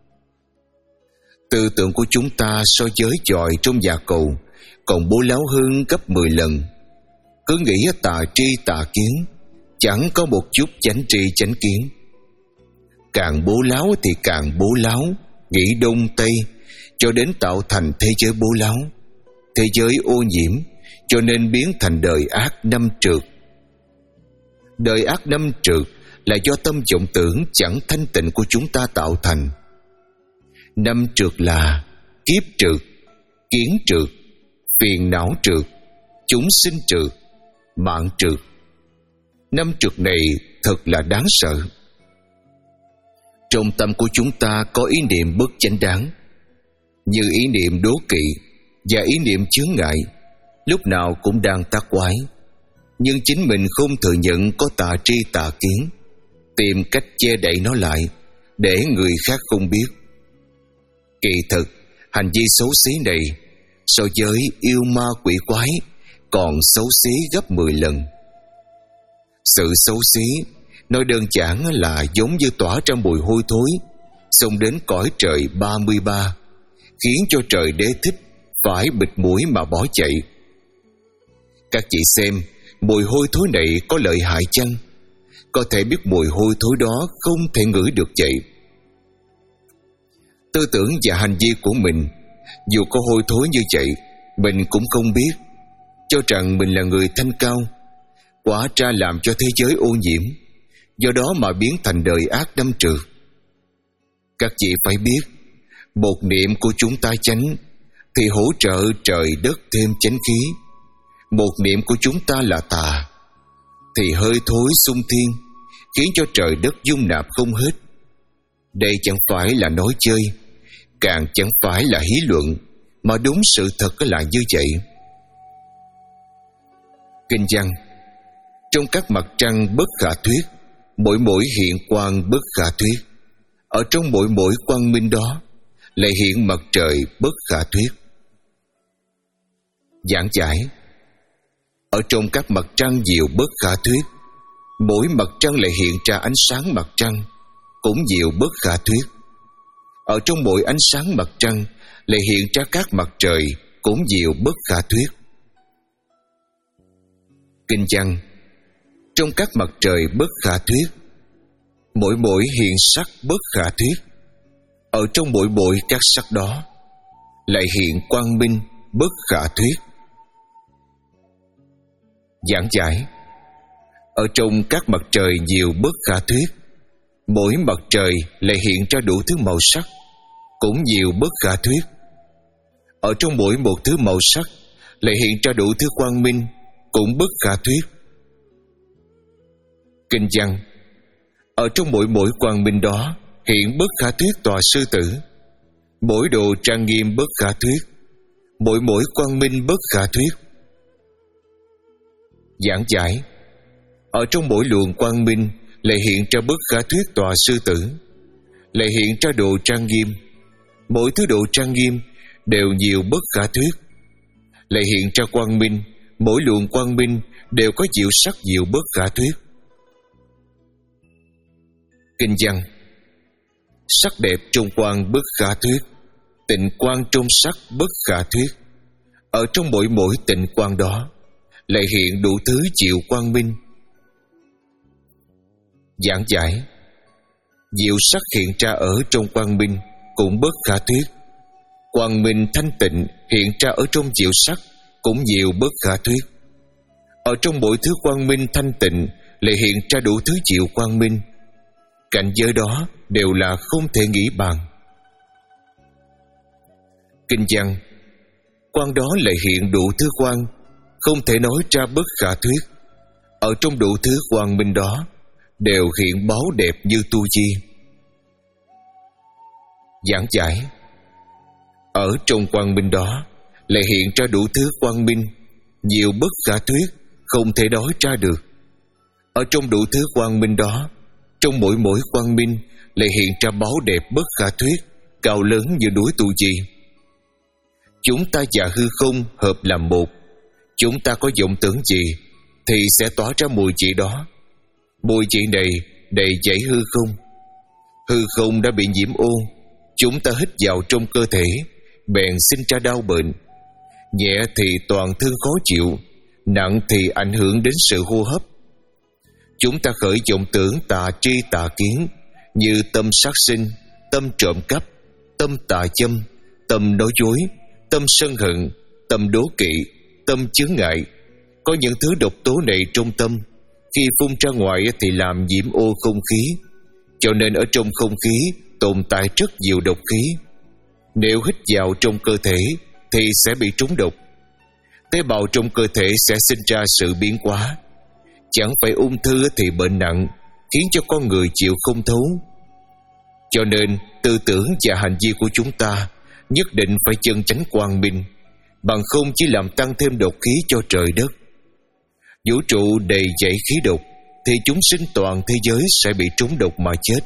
Tư tưởng của chúng ta so với chòi trong nhà cầu còn bố láo hơn gấp mười lần. Cứ nghĩ tà tri tà kiến, chẳng có một chút chánh tri chánh kiến. Càng bố láo thì càng bố láo, nghĩ đông tây, cho đến tạo thành thế giới bố láo, thế giới ô nhiễm, cho nên biến thành đời ác năm trượt. Đời ác năm trượt là do tâm vọng tưởng chẳng thanh tịnh của chúng ta tạo thành. Năm trượt là kiếp trượt, kiến trượt, phiền não trượt, chúng sinh trượt, mạng trượt. Năm trượt này thật là đáng sợ. Trong tâm của chúng ta có ý niệm bất chánh đáng, như ý niệm đố kỵ và ý niệm chướng ngại, lúc nào cũng đang tác quái. Nhưng chính mình không thừa nhận có tà tri tà kiến, tìm cách che đậy nó lại để người khác không biết. Kỳ thực, hành vi xấu xí này so với yêu ma quỷ quái còn xấu xí gấp mười lần. Sự xấu xí nói đơn giản là giống như tỏa ra mùi hôi thối xông đến cõi trời ba mươi ba, khiến cho trời đế thích phải bịt mũi mà bỏ chạy. Các chị xem, mùi hôi thối này có lợi hại chăng? Có thể biết mùi hôi thối đó không thể ngửi được vậy. Tư tưởng và hành vi của mình, dù có hôi thối như vậy, mình cũng không biết, cho rằng mình là người thanh cao, quả ra làm cho thế giới ô nhiễm, do đó mà biến thành đời ác năm trượt. Các chị phải biết, một niệm của chúng ta chánh thì hỗ trợ trời đất thêm chánh khí. Một niệm của chúng ta là tà thì hơi thối xung thiên, khiến cho trời đất dung nạp không hết. Đây chẳng phải là nói chơi, càng chẳng phải là hí luận, mà đúng sự thật là như vậy. Kinh văn: trong các mặt trăng bất khả thuyết, mỗi mỗi hiện quang bất khả thuyết. Ở trong mỗi mỗi quang minh đó lại hiện mặt trời bất khả thuyết. Giảng giải: ở trong các mặt trăng nhiều bất khả thuyết, mỗi mặt trăng lại hiện ra ánh sáng mặt trăng, cũng nhiều bất khả thuyết. Ở trong mỗi ánh sáng mặt trăng lại hiện ra các mặt trời, cũng nhiều bất khả thuyết. Kinh văn: trong các mặt trời bất khả thuyết, mỗi mỗi hiện sắc bất khả thuyết. Ở trong mỗi mỗi các sắc đó lại hiện quang minh bất khả thuyết. Giảng giải: ở trong các mặt trời nhiều bất khả thuyết, mỗi mặt trời lại hiện ra đủ thứ màu sắc, cũng nhiều bất khả thuyết. Ở trong mỗi một thứ màu sắc lại hiện ra đủ thứ quang minh, cũng bất khả thuyết. Kinh văn: ở trong mỗi mỗi quang minh đó hiện bất khả thuyết tòa sư tử, mỗi đồ trang nghiêm bất khả thuyết, mỗi mỗi quang minh bất khả thuyết. Giảng giải: ở trong mỗi luồng quang minh lại hiện ra bất khả thuyết tòa sư tử, lại hiện ra đồ trang nghiêm, mỗi thứ đồ trang nghiêm đều nhiều bất khả thuyết, lại hiện ra quang minh, mỗi luồng quang minh đều có diệu sắc nhiều bất khả thuyết. Kinh văn: sắc đẹp trong quang bất khả thuyết, tịnh quang trong sắc bất khả thuyết. Ở trong mỗi mỗi tịnh quang đó lại hiện đủ thứ diệu quang minh. Giảng giải: diệu sắc hiện ra ở trong quang minh cũng bất khả thuyết. Quang minh thanh tịnh hiện ra ở trong diệu sắc cũng nhiều bất khả thuyết. Ở trong mỗi thứ quang minh thanh tịnh lại hiện ra đủ thứ diệu quang minh. Cảnh giới đó đều là không thể nghĩ bàn. Kinh văn: quang đó lại hiện đủ thứ quang, không thể nói ra bất khả thuyết. Ở trong đủ thứ quang minh đó đều hiện báu đẹp như tu di. Giảng giải: Ở trong quang minh đó lại hiện ra đủ thứ quang minh, nhiều bất khả thuyết, không thể nói ra được. Ở trong đủ thứ quang minh đó, trong mỗi mỗi quang minh lại hiện ra báu đẹp bất khả thuyết, cao lớn như núi Tu Di. Chúng ta và hư không hợp làm một. Chúng ta có vọng tưởng gì thì sẽ tỏa ra mùi vị đó. Mùi vị này đầy dẫy hư không. Hư không đã bị nhiễm ô, chúng ta hít vào trong cơ thể, bèn sinh ra đau bệnh. Nhẹ thì toàn thân khó chịu, nặng thì ảnh hưởng đến sự hô hấp. Chúng ta khởi vọng tưởng tà tri tà kiến, như tâm sát sinh, tâm trộm cắp, tâm tà châm, tâm nói dối, tâm sân hận, tâm đố kỵ, tâm chướng ngại. Có những thứ độc tố này trong tâm, khi phun ra ngoài thì làm nhiễm ô không khí, cho nên ở trong không khí tồn tại rất nhiều độc khí. Nếu hít vào trong cơ thể thì sẽ bị trúng độc. Tế bào trong cơ thể sẽ sinh ra sự biến hóa. Chẳng phải ung thư thì bệnh nặng, khiến cho con người chịu không thấu. Cho nên tư tưởng và hành vi của chúng ta nhất định phải chân chánh quang minh, bằng không chỉ làm tăng thêm độc khí cho trời đất. Vũ trụ đầy dẫy khí độc thì chúng sinh toàn thế giới sẽ bị trúng độc mà chết.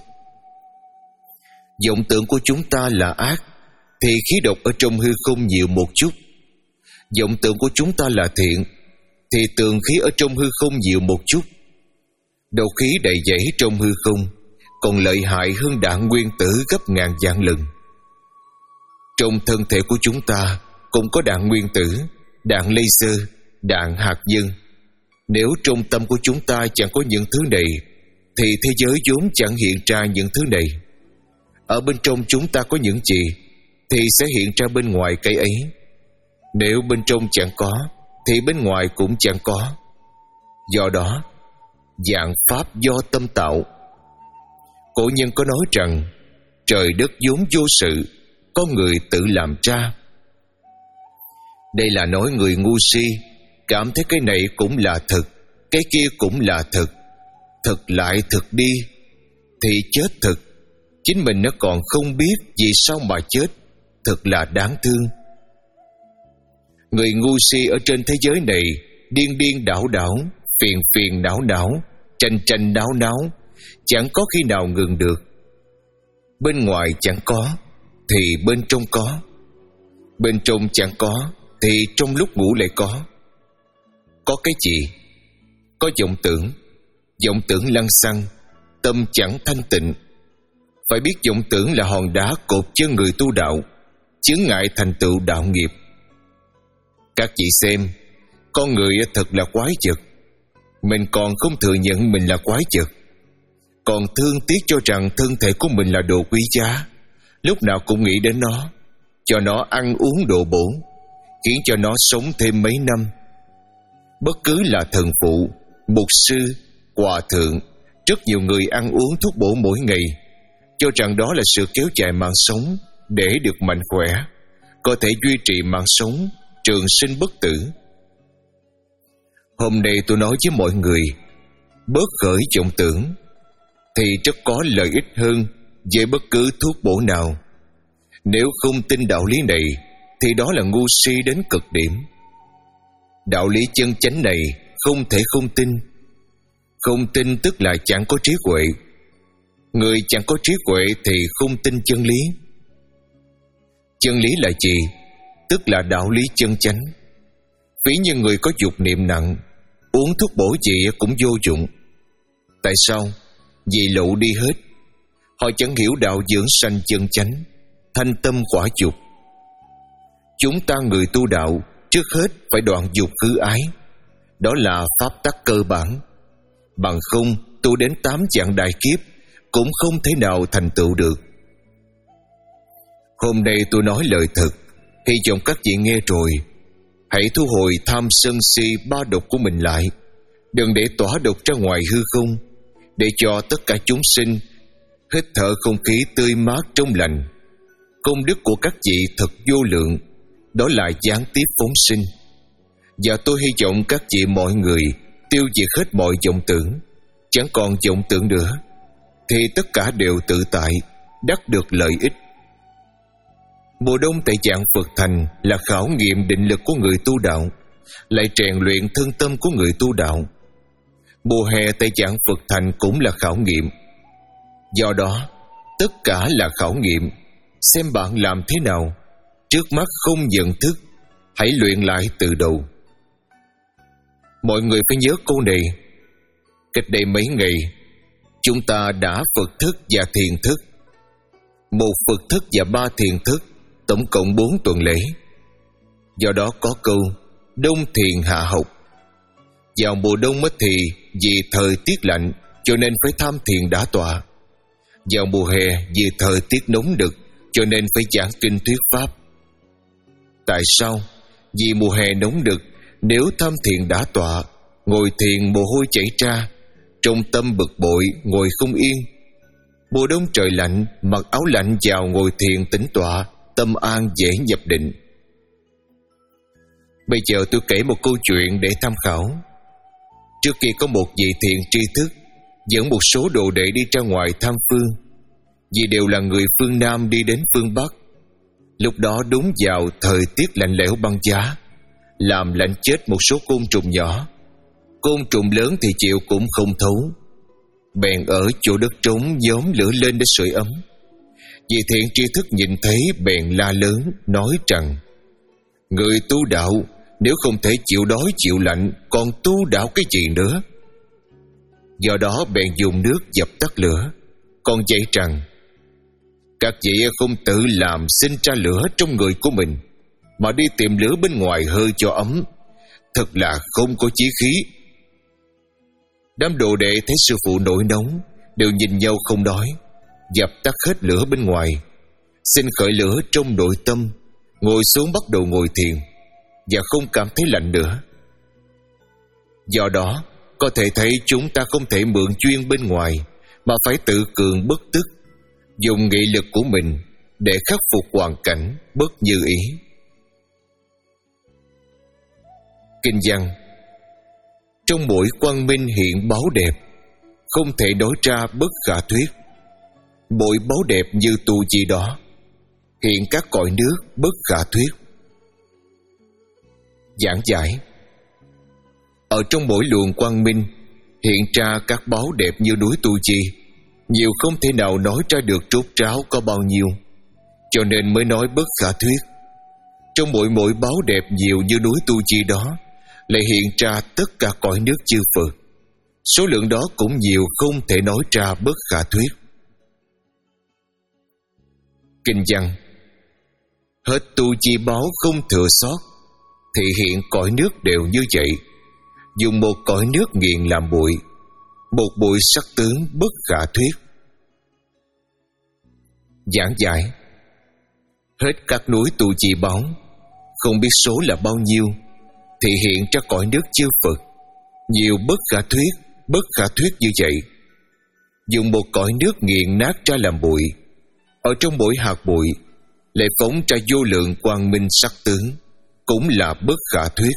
Vọng tưởng của chúng ta là ác thì khí độc ở trong hư không nhiều một chút. Vọng tưởng của chúng ta là thiện thì tường khí ở trong hư không nhiều một chút. Độc khí đầy dẫy trong hư không còn lợi hại hơn đạn nguyên tử gấp ngàn vạn lần. Trong thân thể của chúng ta cũng có đạn nguyên tử, đạn laser, đạn hạt nhân. Nếu trong tâm của chúng ta chẳng có những thứ này thì thế giới vốn chẳng hiện ra những thứ này. Ở bên trong chúng ta có những gì thì sẽ hiện ra bên ngoài cái ấy. Nếu bên trong chẳng có thì bên ngoài cũng chẳng có. Do đó, vạn pháp do tâm tạo. Cổ nhân có nói rằng trời đất vốn vô sự, có người tự làm ra. Đây là nói người ngu si cảm thấy cái này cũng là thật, cái kia cũng là thật. Thật lại thật đi thì chết thật. Chính mình nó còn không biết vì sao mà chết, thật là đáng thương. Người ngu si ở trên thế giới này điên điên đảo đảo, phiền phiền não não, tranh tranh náo náo, chẳng có khi nào ngừng được. Bên ngoài chẳng có thì bên trong có, bên trong chẳng có thì trong lúc ngủ lại có. Có cái gì? Có vọng tưởng. Vọng tưởng lăng xăng, tâm chẳng thanh tịnh. Phải biết vọng tưởng là hòn đá cột chân người tu đạo, chướng ngại thành tựu đạo nghiệp. Các chị xem, con người thật là quái vật. Mình còn không thừa nhận mình là quái vật, còn thương tiếc cho rằng thân thể của mình là đồ quý giá, lúc nào cũng nghĩ đến nó, cho nó ăn uống độ bổ, khiến cho nó sống thêm mấy năm. Bất cứ là thần phụ, mục sư, hòa thượng, rất nhiều người ăn uống thuốc bổ mỗi ngày, cho rằng đó là sự kéo dài mạng sống, để được mạnh khỏe, có thể duy trì mạng sống, trường sinh bất tử. Hôm nay tôi nói với mọi người, bớt khởi vọng tưởng thì rất có lợi ích hơn với bất cứ thuốc bổ nào. Nếu không tin đạo lý này thì đó là ngu si đến cực điểm. Đạo lý chân chánh này không thể không tin. Không tin tức là chẳng có trí huệ. Người chẳng có trí huệ thì không tin chân lý. Chân lý là gì? Tức là đạo lý chân chánh. Ví như người có dục niệm nặng, uống thuốc bổ gì cũng vô dụng. Tại sao? Vì lụ đi hết. Họ chẳng hiểu đạo dưỡng sanh chân chánh, thanh tâm quả dục. Chúng ta người tu đạo trước hết phải đoạn dục khứ ái. Đó là pháp tắc cơ bản. Bằng không tu đến tám vạn đại kiếp cũng không thể nào thành tựu được. Hôm nay tôi nói lời thật, hy vọng các vị nghe rồi hãy thu hồi tham sân si ba độc của mình lại. Đừng để tỏa độc ra ngoài hư không, để cho tất cả chúng sinh hít thở không khí tươi mát trong lành. Công đức của các vị thật vô lượng, đó là gián tiếp phóng sinh. Và tôi hy vọng các vị mọi người tiêu diệt hết mọi vọng tưởng, chẳng còn vọng tưởng nữa, thì tất cả đều tự tại, đắc được lợi ích. Mùa đông tại Dạng Phật Thành là khảo nghiệm định lực của người tu đạo, lại rèn luyện thân tâm của người tu đạo. Mùa hè tại Dạng Phật Thành cũng là khảo nghiệm. Do đó, tất cả là khảo nghiệm. Xem bạn làm thế nào. Trước mắt không nhận thức, hãy luyện lại từ đầu. Mọi người phải nhớ câu này. Cách đây mấy ngày, chúng ta đã Phật thức và thiền thức. Một Phật thức và ba thiền thức, tổng cộng bốn tuần lễ. Do đó có câu đông thiền hạ học. Vào mùa đông mất thì vì thời tiết lạnh cho nên phải tham thiền đả tọa. Vào mùa hè vì thời tiết nóng nực cho nên phải giảng kinh thuyết pháp. Tại sao? Vì mùa hè nóng nực, nếu tham thiền đả tọa, ngồi thiền mồ hôi chảy ra, trong tâm bực bội, ngồi không yên. Mùa đông trời lạnh, mặc áo lạnh vào ngồi thiền tĩnh tọa, tâm an dễ nhập định. Bây giờ tôi kể một câu chuyện để tham khảo. Trước kia có một vị thiện tri thức dẫn một số đồ đệ đi ra ngoài tham phương. Vì đều là người phương Nam đi đến phương Bắc. Lúc đó đúng vào thời tiết lạnh lẽo băng giá, làm lạnh chết một số côn trùng nhỏ. Côn trùng lớn thì chịu cũng không thấu. Bèn ở chỗ đất trống nhóm lửa lên để sưởi ấm. Vị thiện tri thức nhìn thấy bèn la lớn, nói rằng: người tu đạo nếu không thể chịu đói chịu lạnh, còn tu đạo cái gì nữa? Do đó bèn dùng nước dập tắt lửa, còn dạy rằng: các vị không tự làm sinh ra lửa trong người của mình, mà đi tìm lửa bên ngoài hơi cho ấm, thật là không có chí khí. Đám đồ đệ thấy sư phụ nổi nóng, đều nhìn nhau không nói, dập tắt hết lửa bên ngoài, xin khởi lửa trong nội tâm, ngồi xuống bắt đầu ngồi thiền, và không cảm thấy lạnh nữa. Do đó, có thể thấy chúng ta không thể mượn duyên bên ngoài, mà phải tự cường bất tức, dùng nghị lực của mình để khắc phục hoàn cảnh bất như ý. Kinh văn: trong mỗi quang minh hiện báo đẹp, không thể nói ra bất khả thuyết. Mỗi báo đẹp như tu chi đó, hiện các cõi nước bất khả thuyết. Giảng giải: ở trong mỗi luồng quang minh hiện ra các báo đẹp như núi Tu Chi, nhiều không thể nào nói ra được rốt ráo có bao nhiêu, cho nên mới nói bất khả thuyết. Trong mỗi mỗi báo đẹp nhiều như núi Tu Chi đó, lại hiện ra tất cả cõi nước chư Phật. Số lượng đó cũng nhiều không thể nói ra bất khả thuyết. Kinh văn: hết tu chi báo không thừa sót, thì hiện cõi nước đều như vậy. Dùng một cõi nước nghiền làm bụi, một bụi sắc tướng bất khả thuyết. Giảng giải: hết các núi tu chi báo, không biết số là bao nhiêu, thì hiện ra cõi nước chư Phật, nhiều bất khả thuyết, bất khả thuyết như vậy. Dùng một cõi nước nghiền nát ra làm bụi, ở trong mỗi hạt bụi lại phóng ra vô lượng quang minh sắc tướng, cũng là bất khả thuyết.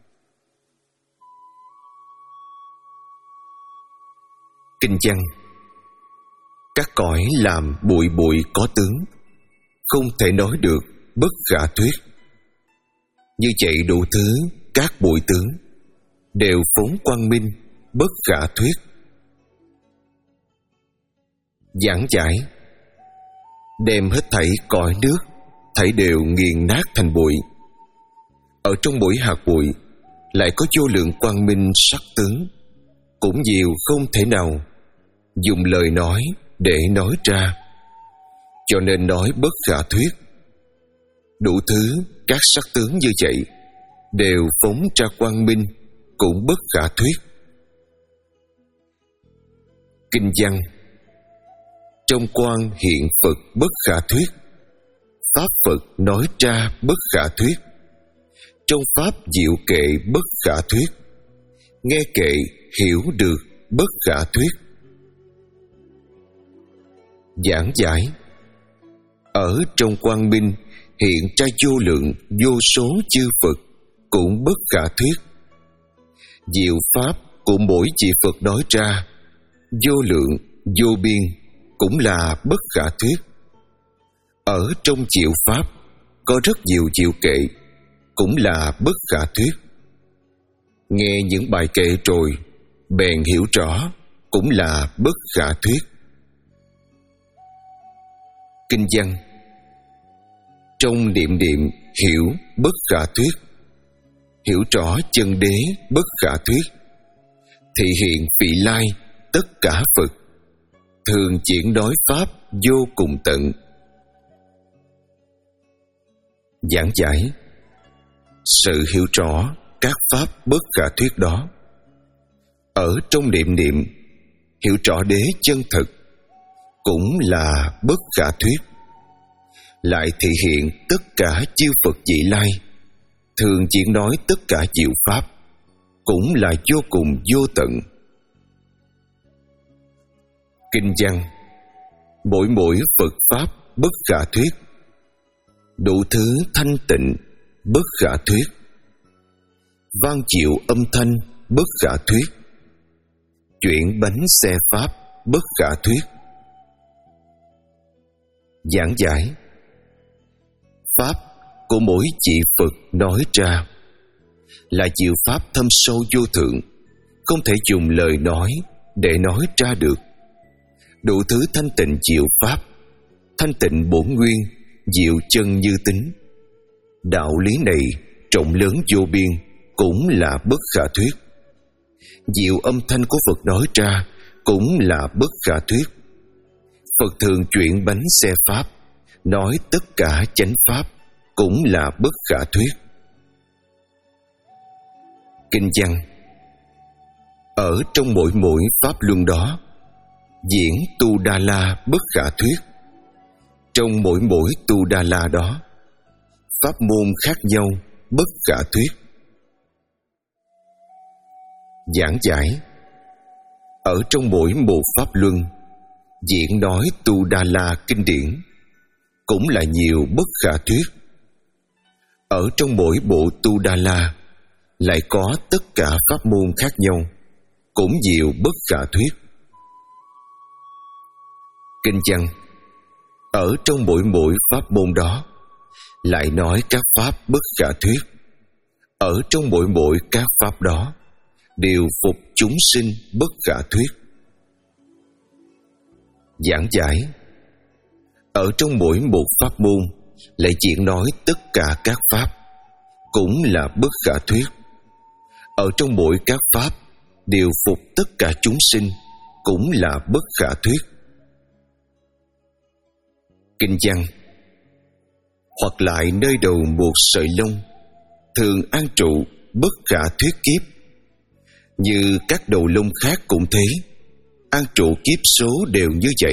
Kinh văn: các cõi làm bụi bụi có tướng, không thể nói được bất khả thuyết. Như vậy đủ thứ các bụi tướng đều phóng quang minh, bất khả thuyết. Giảng giải: đem hết thảy cõi nước, thảy đều nghiền nát thành bụi. Ở trong mỗi hạt bụi lại có vô lượng quang minh sắc tướng, cũng nhiều không thể nào dùng lời nói để nói ra, cho nên nói bất khả thuyết. Đủ thứ các sắc tướng như vậy đều phóng ra quang minh, cũng bất khả thuyết. Kinh văn: trong quang hiện Phật bất khả thuyết, pháp Phật nói ra bất khả thuyết. Trong pháp diệu kệ bất khả thuyết, nghe kệ hiểu được bất khả thuyết. Giảng giải: ở trong quang minh hiện ra vô lượng vô số chư Phật, cũng bất khả thuyết. Diệu pháp của mỗi vị Phật nói ra, vô lượng vô biên, cũng là bất khả thuyết. Ở trong diệu pháp có rất nhiều diệu kệ, cũng là bất khả thuyết. Nghe những bài kệ rồi bèn hiểu rõ, cũng là bất khả thuyết. Kinh văn: trong niệm niệm hiểu bất khả thuyết, hiểu rõ chân đế bất khả thuyết, thị hiện vị lai tất cả Phật, thường chuyển nói pháp vô cùng tận. Giảng giải: sự hiểu rõ các pháp bất khả thuyết đó, ở trong niệm niệm hiểu rõ đế chân thực, cũng là bất khả thuyết, lại thị hiện tất cả chư Phật vị lai, thường chuyển nói tất cả diệu pháp, cũng là vô cùng vô tận. Kinh văn: mỗi mỗi Phật pháp bất khả thuyết, đủ thứ thanh tịnh bất khả thuyết, vang diệu âm thanh bất khả thuyết, chuyển bánh xe pháp bất khả thuyết. Giảng giải: pháp của mỗi vị Phật nói ra là diệu pháp thâm sâu vô thượng, không thể dùng lời nói để nói ra được. Đủ thứ thanh tịnh diệu pháp, thanh tịnh bổn nguyên, diệu chân như tính. Đạo lý này rộng lớn vô biên, cũng là bất khả thuyết. Diệu âm thanh của Phật nói ra cũng là bất khả thuyết. Phật thường chuyển bánh xe pháp, nói tất cả chánh pháp, cũng là bất khả thuyết. Kinh văn: ở trong mỗi mỗi pháp luân đó, diễn tu đa la bất khả thuyết. Trong mỗi mỗi tu đa la đó, pháp môn khác nhau bất khả thuyết. Giảng giải: ở trong mỗi một pháp luân diễn nói tu đa la kinh điển, cũng là nhiều bất khả thuyết. Ở trong mỗi bộ tu đa la lại có tất cả pháp môn khác nhau, cũng nhiều bất khả thuyết. Kinh văn: ở trong mỗi mỗi pháp môn đó lại nói các pháp bất khả thuyết. Ở trong mỗi mỗi các pháp đó đều phục chúng sinh bất khả thuyết. Giảng giải: ở trong mỗi một pháp môn lại diễn nói tất cả các pháp, cũng là bất khả thuyết. Ở trong mỗi các pháp đều phục tất cả chúng sinh, cũng là bất khả thuyết. Kinh văn: hoặc lại nơi đầu một sợi lông, thường an trụ bất khả thuyết kiếp. Như các đầu lông khác cũng thế, an trụ kiếp số đều như vậy.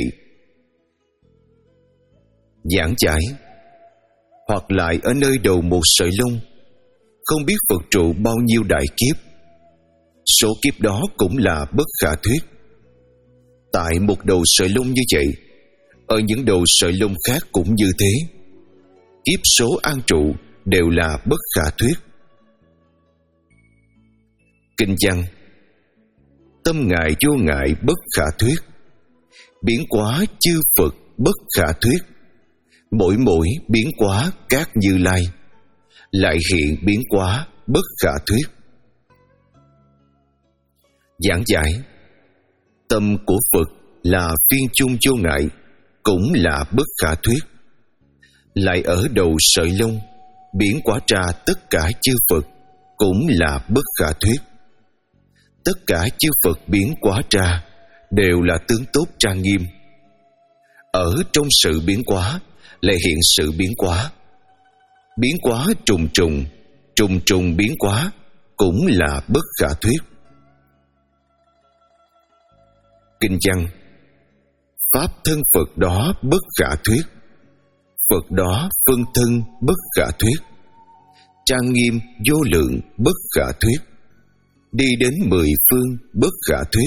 Giảng giải: hoặc lại ở nơi đầu một sợi lông, không biết Phật trụ bao nhiêu đại kiếp, số kiếp đó cũng là bất khả thuyết. Tại một đầu sợi lông như vậy, ở những đầu sợi lông khác cũng như thế, kiếp số an trụ đều là bất khả thuyết. Kinh văn: tâm ngại vô ngại bất khả thuyết, biến hóa chư Phật bất khả thuyết. Mỗi mỗi biến hóa các Như Lai, lại hiện biến hóa bất khả thuyết. Giảng giải: tâm của Phật là viên chung vô ngại, cũng là bất khả thuyết. Lại ở đầu sợi lông biến hóa ra tất cả chư Phật, cũng là bất khả thuyết. Tất cả chư Phật biến hóa ra đều là tướng tốt trang nghiêm. Ở trong sự biến hóa lại hiện sự biến hóa. Biến hóa trùng trùng, trùng trùng biến hóa, cũng là bất khả thuyết. Kinh văn: pháp thân Phật đó bất khả thuyết. Phật đó phân thân bất khả thuyết. Trang nghiêm vô lượng bất khả thuyết. Đi đến mười phương bất khả thuyết.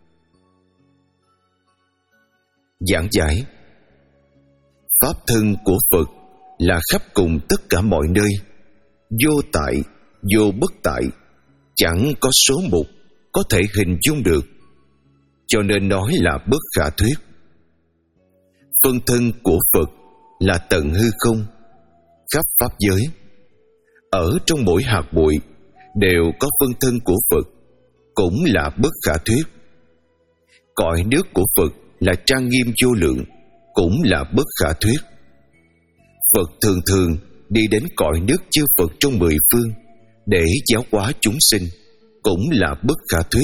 Giảng giải: pháp thân của Phật là khắp cùng tất cả mọi nơi, vô tại, vô bất tại, chẳng có số mục có thể hình dung được, cho nên nói là bất khả thuyết. Phân thân của Phật là tận hư không, khắp pháp giới. Ở trong mỗi hạt bụi đều có phân thân của Phật, cũng là bất khả thuyết. Cõi nước của Phật là trang nghiêm vô lượng, cũng là bất khả thuyết. Phật thường thường đi đến cõi nước chư Phật trong mười phương để giáo hóa chúng sinh, cũng là bất khả thuyết.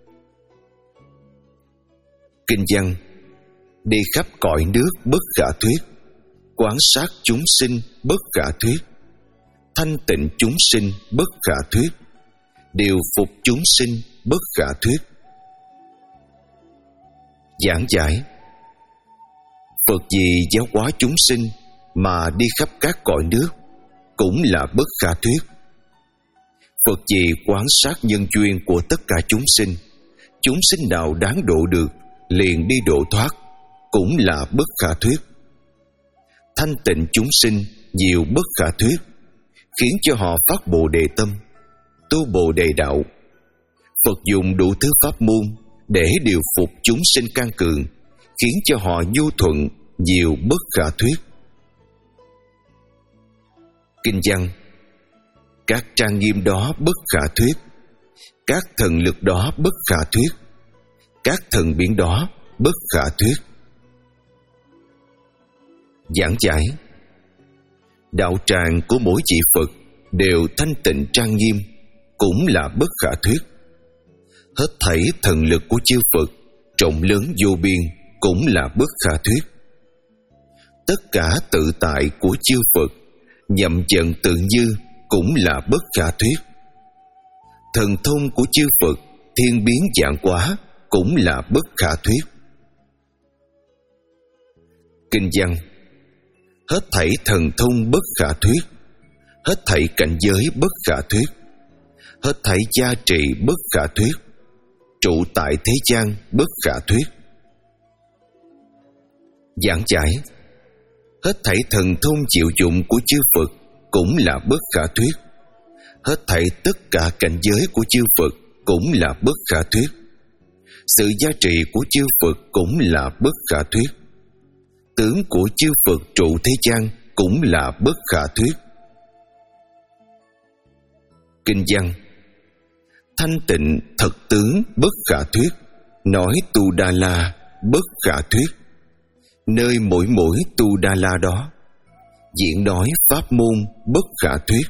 Kinh văn: đi khắp cõi nước bất khả thuyết, quán sát chúng sinh bất khả thuyết, thanh tịnh chúng sinh bất khả thuyết, điều phục chúng sinh bất khả thuyết. Giảng giải: Phật vì giáo hóa chúng sinh mà đi khắp các cõi nước, cũng là bất khả thuyết. Phật vì quán sát nhân duyên của tất cả chúng sinh, chúng sinh nào đáng độ được liền đi độ thoát, cũng là bất khả thuyết. Thanh tịnh chúng sinh nhiều bất khả thuyết, khiến cho họ phát bồ đề tâm, tu bồ đề đạo. Phật dùng đủ thứ pháp môn để điều phục chúng sinh can cường, khiến cho họ nhu thuận, nhiều bất khả thuyết. Kinh văn: các trang nghiêm đó bất khả thuyết, các thần lực đó bất khả thuyết, các thần biển đó bất khả thuyết. Giảng giải: đạo tràng của mỗi vị Phật đều thanh tịnh trang nghiêm, cũng là bất khả thuyết. Hết thảy thần lực của chư Phật rộng lớn vô biên, cũng là bất khả thuyết. Tất cả tự tại của chư Phật nhậm trận tự như, cũng là bất khả thuyết. Thần thông của chư Phật thiên biến vạn hóa, cũng là bất khả thuyết. Kinh văn: hết thảy thần thông bất khả thuyết, hết thảy cảnh giới bất khả thuyết, hết thảy gia trị bất khả thuyết, trụ tại thế gian bất khả thuyết. Giảng giải: hết thảy thần thông diệu dụng của chư Phật cũng là bất khả thuyết, hết thảy tất cả cảnh giới của chư Phật cũng là bất khả thuyết, sự gia trì của chư Phật cũng là bất khả thuyết, tướng của chư Phật trụ thế gian cũng là bất khả thuyết. Kinh văn: thanh tịnh thật tướng bất khả thuyết, nói Tu Đà La bất khả thuyết. Nơi mỗi mỗi Tu Đà La đó, diễn nói pháp môn bất khả thuyết.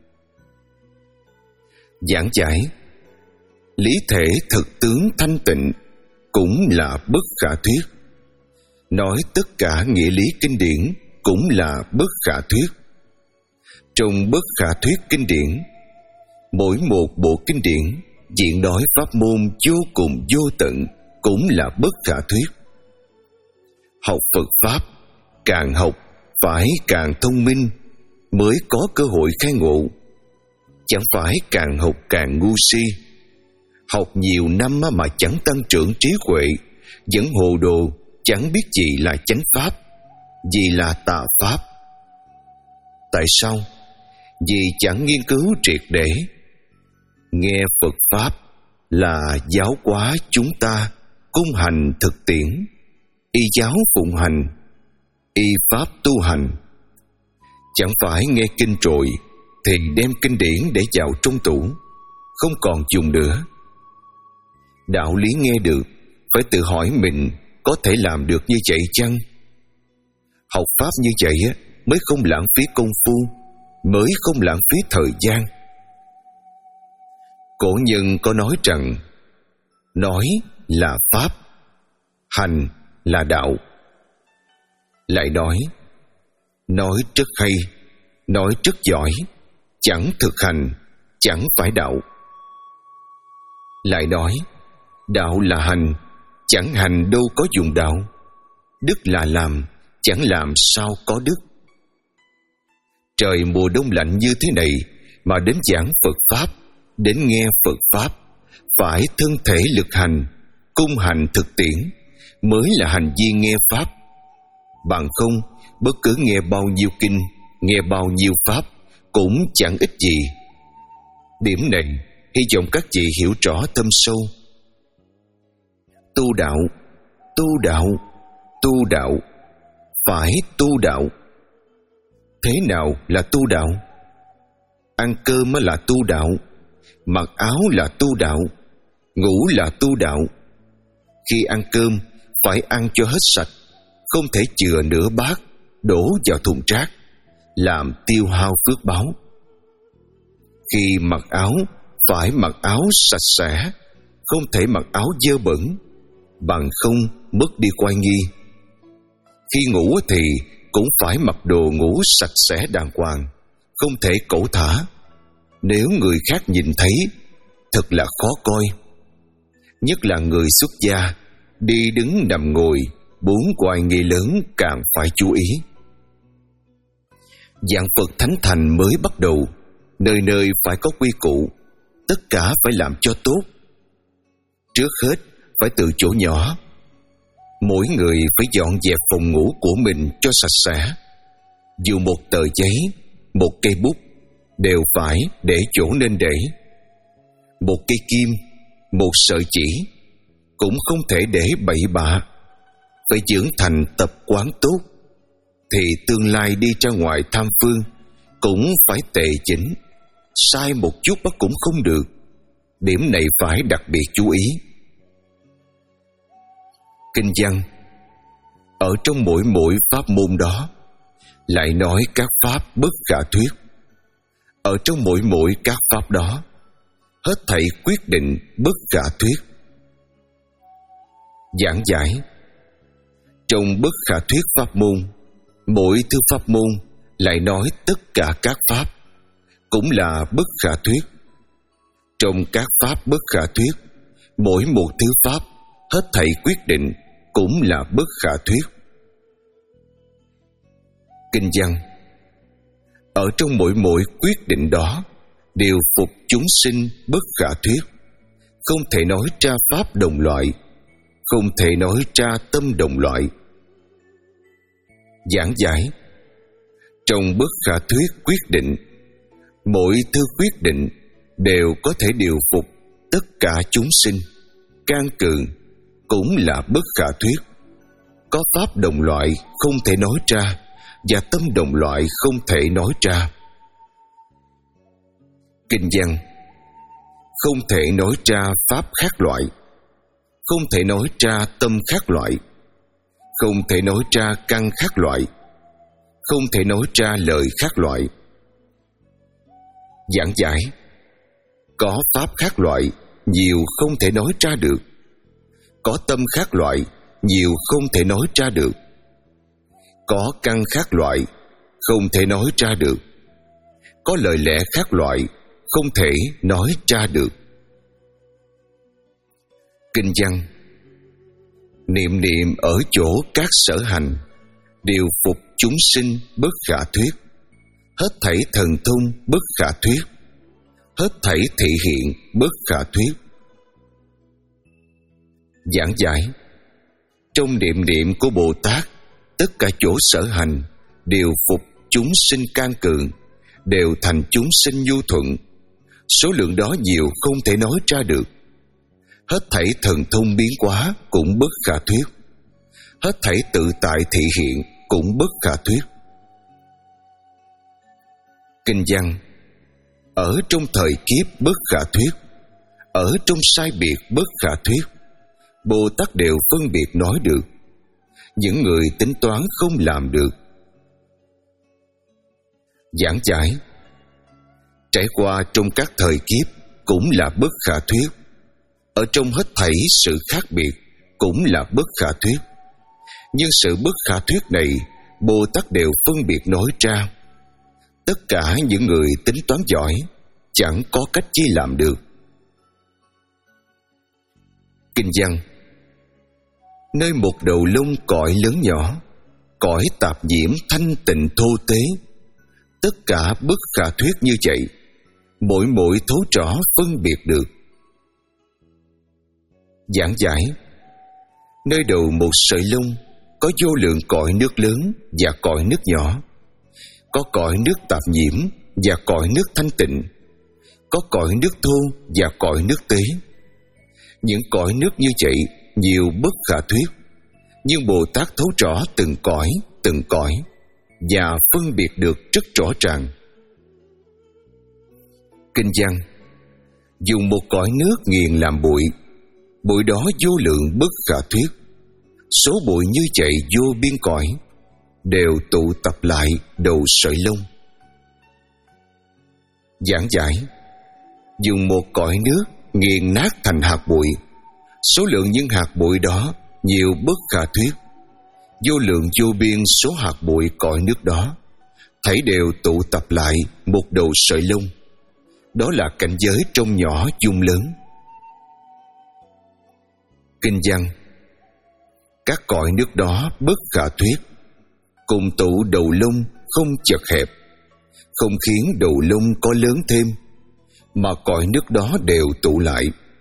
Giảng giải: lý thể thực tướng thanh tịnh cũng là bất khả thuyết, nói tất cả nghĩa lý kinh điển cũng là bất khả thuyết. Trong bất khả thuyết kinh điển, mỗi một bộ kinh điển diễn nói pháp môn vô cùng vô tận, cũng là bất khả thuyết. Học Phật Pháp, càng học phải càng thông minh mới có cơ hội khai ngộ, chẳng phải càng học càng ngu si. Học nhiều năm mà chẳng tăng trưởng trí huệ, vẫn hồ đồ, chẳng biết gì là chánh pháp, gì là tà pháp. Tại sao? Vì chẳng nghiên cứu triệt để. Nghe Phật Pháp là giáo hóa chúng ta cung hành thực tiễn, y giáo phụng hành, y pháp tu hành. Chẳng phải nghe kinh rồi thì đem kinh điển để vào trong tủ, không còn dùng nữa. Đạo lý nghe được, phải tự hỏi mình có thể làm được như vậy chăng? Học Pháp như vậy mới không lãng phí công phu, mới không lãng phí thời gian. Cổ nhân có nói rằng, nói là Pháp, hành là đạo. Lại nói, nói rất hay, nói rất giỏi, chẳng thực hành, chẳng phải đạo. Lại nói, đạo là hành, chẳng hành đâu có dùng đạo. Đức là làm, chẳng làm sao có đức. Trời mùa đông lạnh như thế này mà đến giảng Phật Pháp, đến nghe Phật Pháp, phải thân thể lực hành, cung hành thực tiễn mới là hành vi nghe Pháp. Bằng không, bất cứ nghe bao nhiêu kinh, nghe bao nhiêu Pháp cũng chẳng ích gì. Điểm này hy vọng các vị hiểu rõ thâm sâu. Tu đạo, tu đạo, tu đạo, phải tu đạo. thế nào là tu đạo? Ăn cơm mới là tu đạo, mặc áo là tu đạo, ngủ là tu đạo. Khi ăn cơm phải ăn cho hết sạch, không thể chừa nửa bát đổ vào thùng rác, làm tiêu hao phước báo. Khi mặc áo phải mặc áo sạch sẽ, không thể mặc áo dơ bẩn, bằng không mất đi oai nghi. Khi ngủ thì cũng phải mặc đồ ngủ sạch sẽ đàng hoàng, không thể cẩu thả. Nếu người khác nhìn thấy, thật là khó coi. Nhất là người xuất gia, đi đứng nằm ngồi, bốn oai nghi lớn càng phải chú ý. Dạng Phật thánh thành mới bắt đầu, nơi nơi phải có quy củ, tất cả phải làm cho tốt. Trước hết phải từ chỗ nhỏ. Mỗi người phải dọn dẹp phòng ngủ của mình cho sạch sẽ. Dù một tờ giấy, một cây bút đều phải để chỗ nên để. Một cây kim, một sợi chỉ cũng không thể để bậy bạ. Phải dưỡng thành tập quán tốt, thì tương lai đi ra ngoài tham phương cũng phải tề chỉnh. Sai một chút bắt cũng không được. Điểm này phải đặc biệt chú ý. Kinh văn ở trong mỗi mỗi pháp môn đó lại nói các pháp bất khả thuyết. Ở trong mỗi mỗi các pháp đó hết thảy quyết định bất khả thuyết. Giảng giải trong bất khả thuyết pháp môn, mỗi thứ pháp môn lại nói tất cả các pháp cũng là bất khả thuyết. Trong các pháp bất khả thuyết, mỗi một thứ pháp hết thảy quyết định cũng là bất khả thuyết. Kinh văn ở trong mỗi mỗi quyết định đó đều phục chúng sinh bất khả thuyết. Không thể nói ra pháp đồng loại, không thể nói ra tâm đồng loại. Giảng giải trong bất khả thuyết quyết định, mỗi thứ quyết định đều có thể điều phục tất cả chúng sinh. Can cường cũng là bất khả thuyết. Có pháp đồng loại không thể nói ra, và tâm đồng loại không thể nói ra. Kinh văn không thể nói ra pháp khác loại, không thể nói ra tâm khác loại, không thể nói ra căn khác loại, không thể nói ra lời khác loại. Giảng giải có pháp khác loại, nhiều không thể nói ra được. Có tâm khác loại, nhiều không thể nói ra được. Có căn khác loại, không thể nói ra được. Có lời lẽ khác loại, không thể nói ra được. Kinh văn niệm niệm ở chỗ các sở hành đều phục chúng sinh bất khả thuyết. Hết thảy thần thông bất khả thuyết. Hết thảy thị hiện bất khả thuyết. Giảng giải trong niệm niệm của Bồ Tát, tất cả chỗ sở hành đều phục chúng sinh can cường, đều thành chúng sinh nhu thuận. Số lượng đó nhiều không thể nói ra được. Hết thảy thần thông biến hóa cũng bất khả thuyết. Hết thảy tự tại thị hiện cũng bất khả thuyết. Kinh văn ở trong thời kiếp bất khả thuyết, ở trong sai biệt bất khả thuyết. Bồ Tát đều phân biệt nói được. Những người tính toán không làm được. Giảng giải trải qua trong các thời kiếp cũng là bất khả thuyết. Ở trong hết thảy sự khác biệt cũng là bất khả thuyết. Nhưng sự bất khả thuyết này Bồ Tát đều phân biệt nói ra. Tất cả những người tính toán giỏi chẳng có cách chi làm được. Kinh văn nơi một đầu lông cõi lớn nhỏ, cõi tạp nhiễm thanh tịnh thô tế, tất cả bất khả thuyết như vậy, mỗi mỗi thấu rõ phân biệt được. Giảng giải nơi đầu một sợi lông có vô lượng cõi nước lớn và cõi nước nhỏ, có cõi nước tạp nhiễm và cõi nước thanh tịnh, có cõi nước thô và cõi nước tế. Những cõi nước như vậy nhiều bất khả thuyết, nhưng Bồ Tát thấu rõ từng cõi, từng cõi, và phân biệt được rất rõ ràng. Kinh văn: dùng một cõi nước nghiền làm bụi, bụi đó vô lượng bất khả thuyết. Số bụi như vậy vô biên cõi, đều tụ tập lại đầu sợi lông. Giảng giải: dùng một cõi nước nghiền nát thành hạt bụi, số lượng những hạt bụi đó nhiều bất khả thuyết. Vô lượng vô biên số hạt bụi cõi nước đó, thảy đều tụ tập lại một đầu sợi lông. Đó là cảnh giới trong nhỏ dung lớn. Kinh văn: các cõi nước đó bất khả thuyết, cùng tụ đầu lông không chật hẹp, không khiến đầu lông có lớn thêm, mà cõi nước đó đều tụ lại.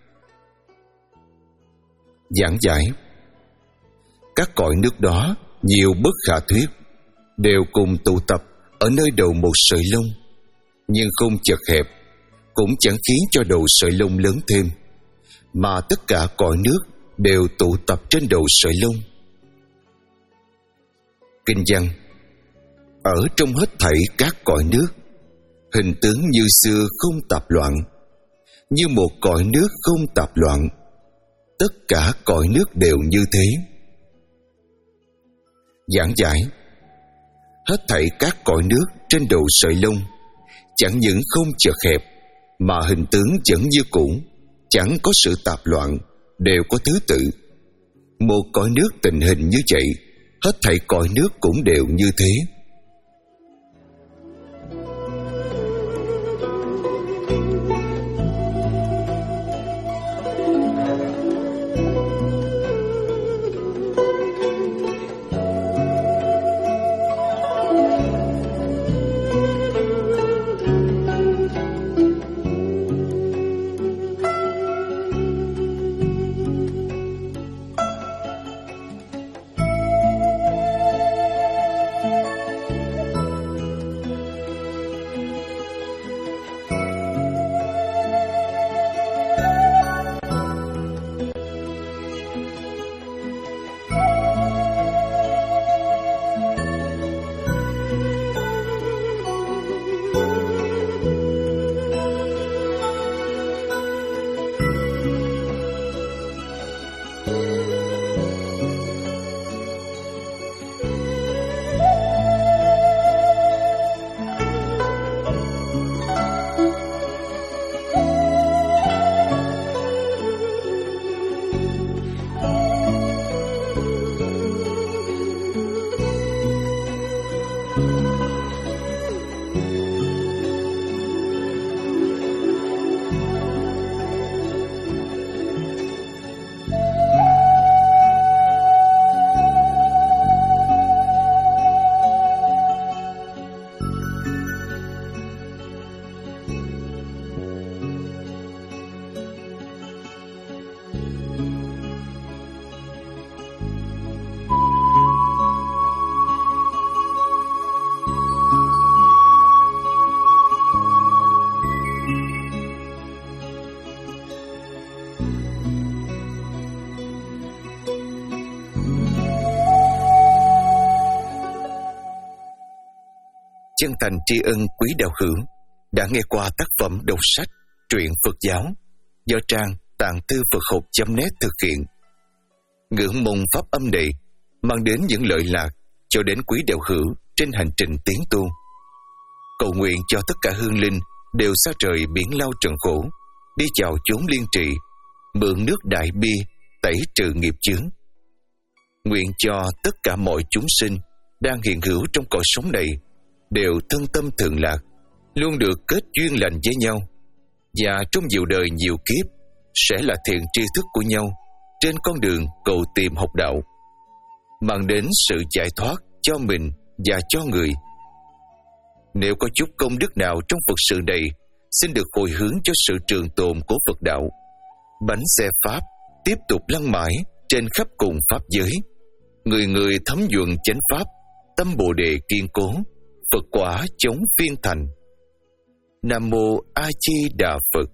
Giảng giải: các cõi nước đó nhiều bất khả thuyết, đều cùng tụ tập ở nơi đầu một sợi lông, nhưng không chật hẹp, cũng chẳng khiến cho đầu sợi lông lớn thêm, mà tất cả cõi nước đều tụ tập trên đầu sợi lông. Kinh văn: ở trong hết thảy các cõi nước, hình tướng như xưa không tạp loạn, như một cõi nước không tạp loạn. Tất cả cõi nước đều như thế. Giảng giải: hết thảy các cõi nước trên đầu sợi lông chẳng những không chật hẹp, mà hình tướng vẫn như cũ, chẳng có sự tạp loạn, đều có thứ tự. Một cõi nước tình hình như vậy, hết thảy cõi nước cũng đều như thế. Chân thành tri ân quý đạo hữu đã nghe qua tác phẩm đọc sách truyện Phật giáo do trang tạng thư Phật học chấm net thực hiện. Ngưỡng mong pháp âm này mang đến những lợi lạc cho đến quý đạo hữu trên hành trình tiến tu. Cầu nguyện cho tất cả hương linh đều xa trời biển lao trần khổ, đi vào chốn liên trị, mượn nước đại bi tẩy trừ nghiệp chướng. Nguyện cho tất cả mọi chúng sinh đang hiện hữu trong cõi sống này đều thân tâm thường lạc, luôn được kết duyên lành với nhau, và trong nhiều đời nhiều kiếp sẽ là thiện tri thức của nhau trên con đường cầu tìm học đạo, mang đến sự giải thoát cho mình và cho người. Nếu có chút công đức nào trong Phật sự này, xin được hồi hướng cho sự trường tồn của Phật đạo. Bánh xe Pháp tiếp tục lăn mãi trên khắp cùng Pháp giới. Người người thấm nhuần chánh Pháp, tâm Bồ Đề kiên cố, Phật quả chống phiên thành. Nam Mô A Di Đà Phật.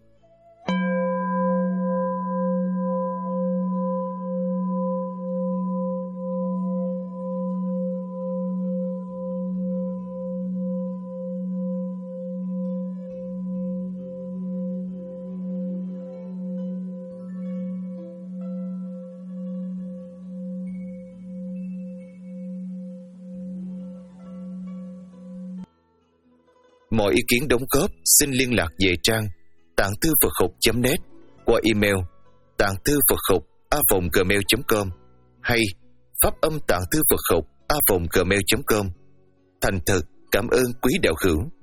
Mọi ý kiến đóng góp xin liên lạc về trang tạng thư Phật học chấm net qua email tạng thư Phật học a vòng gmail chấm com hay pháp âm tạng thư Phật học a vòng gmail chấm com. Thành thật cảm ơn quý đạo hữu.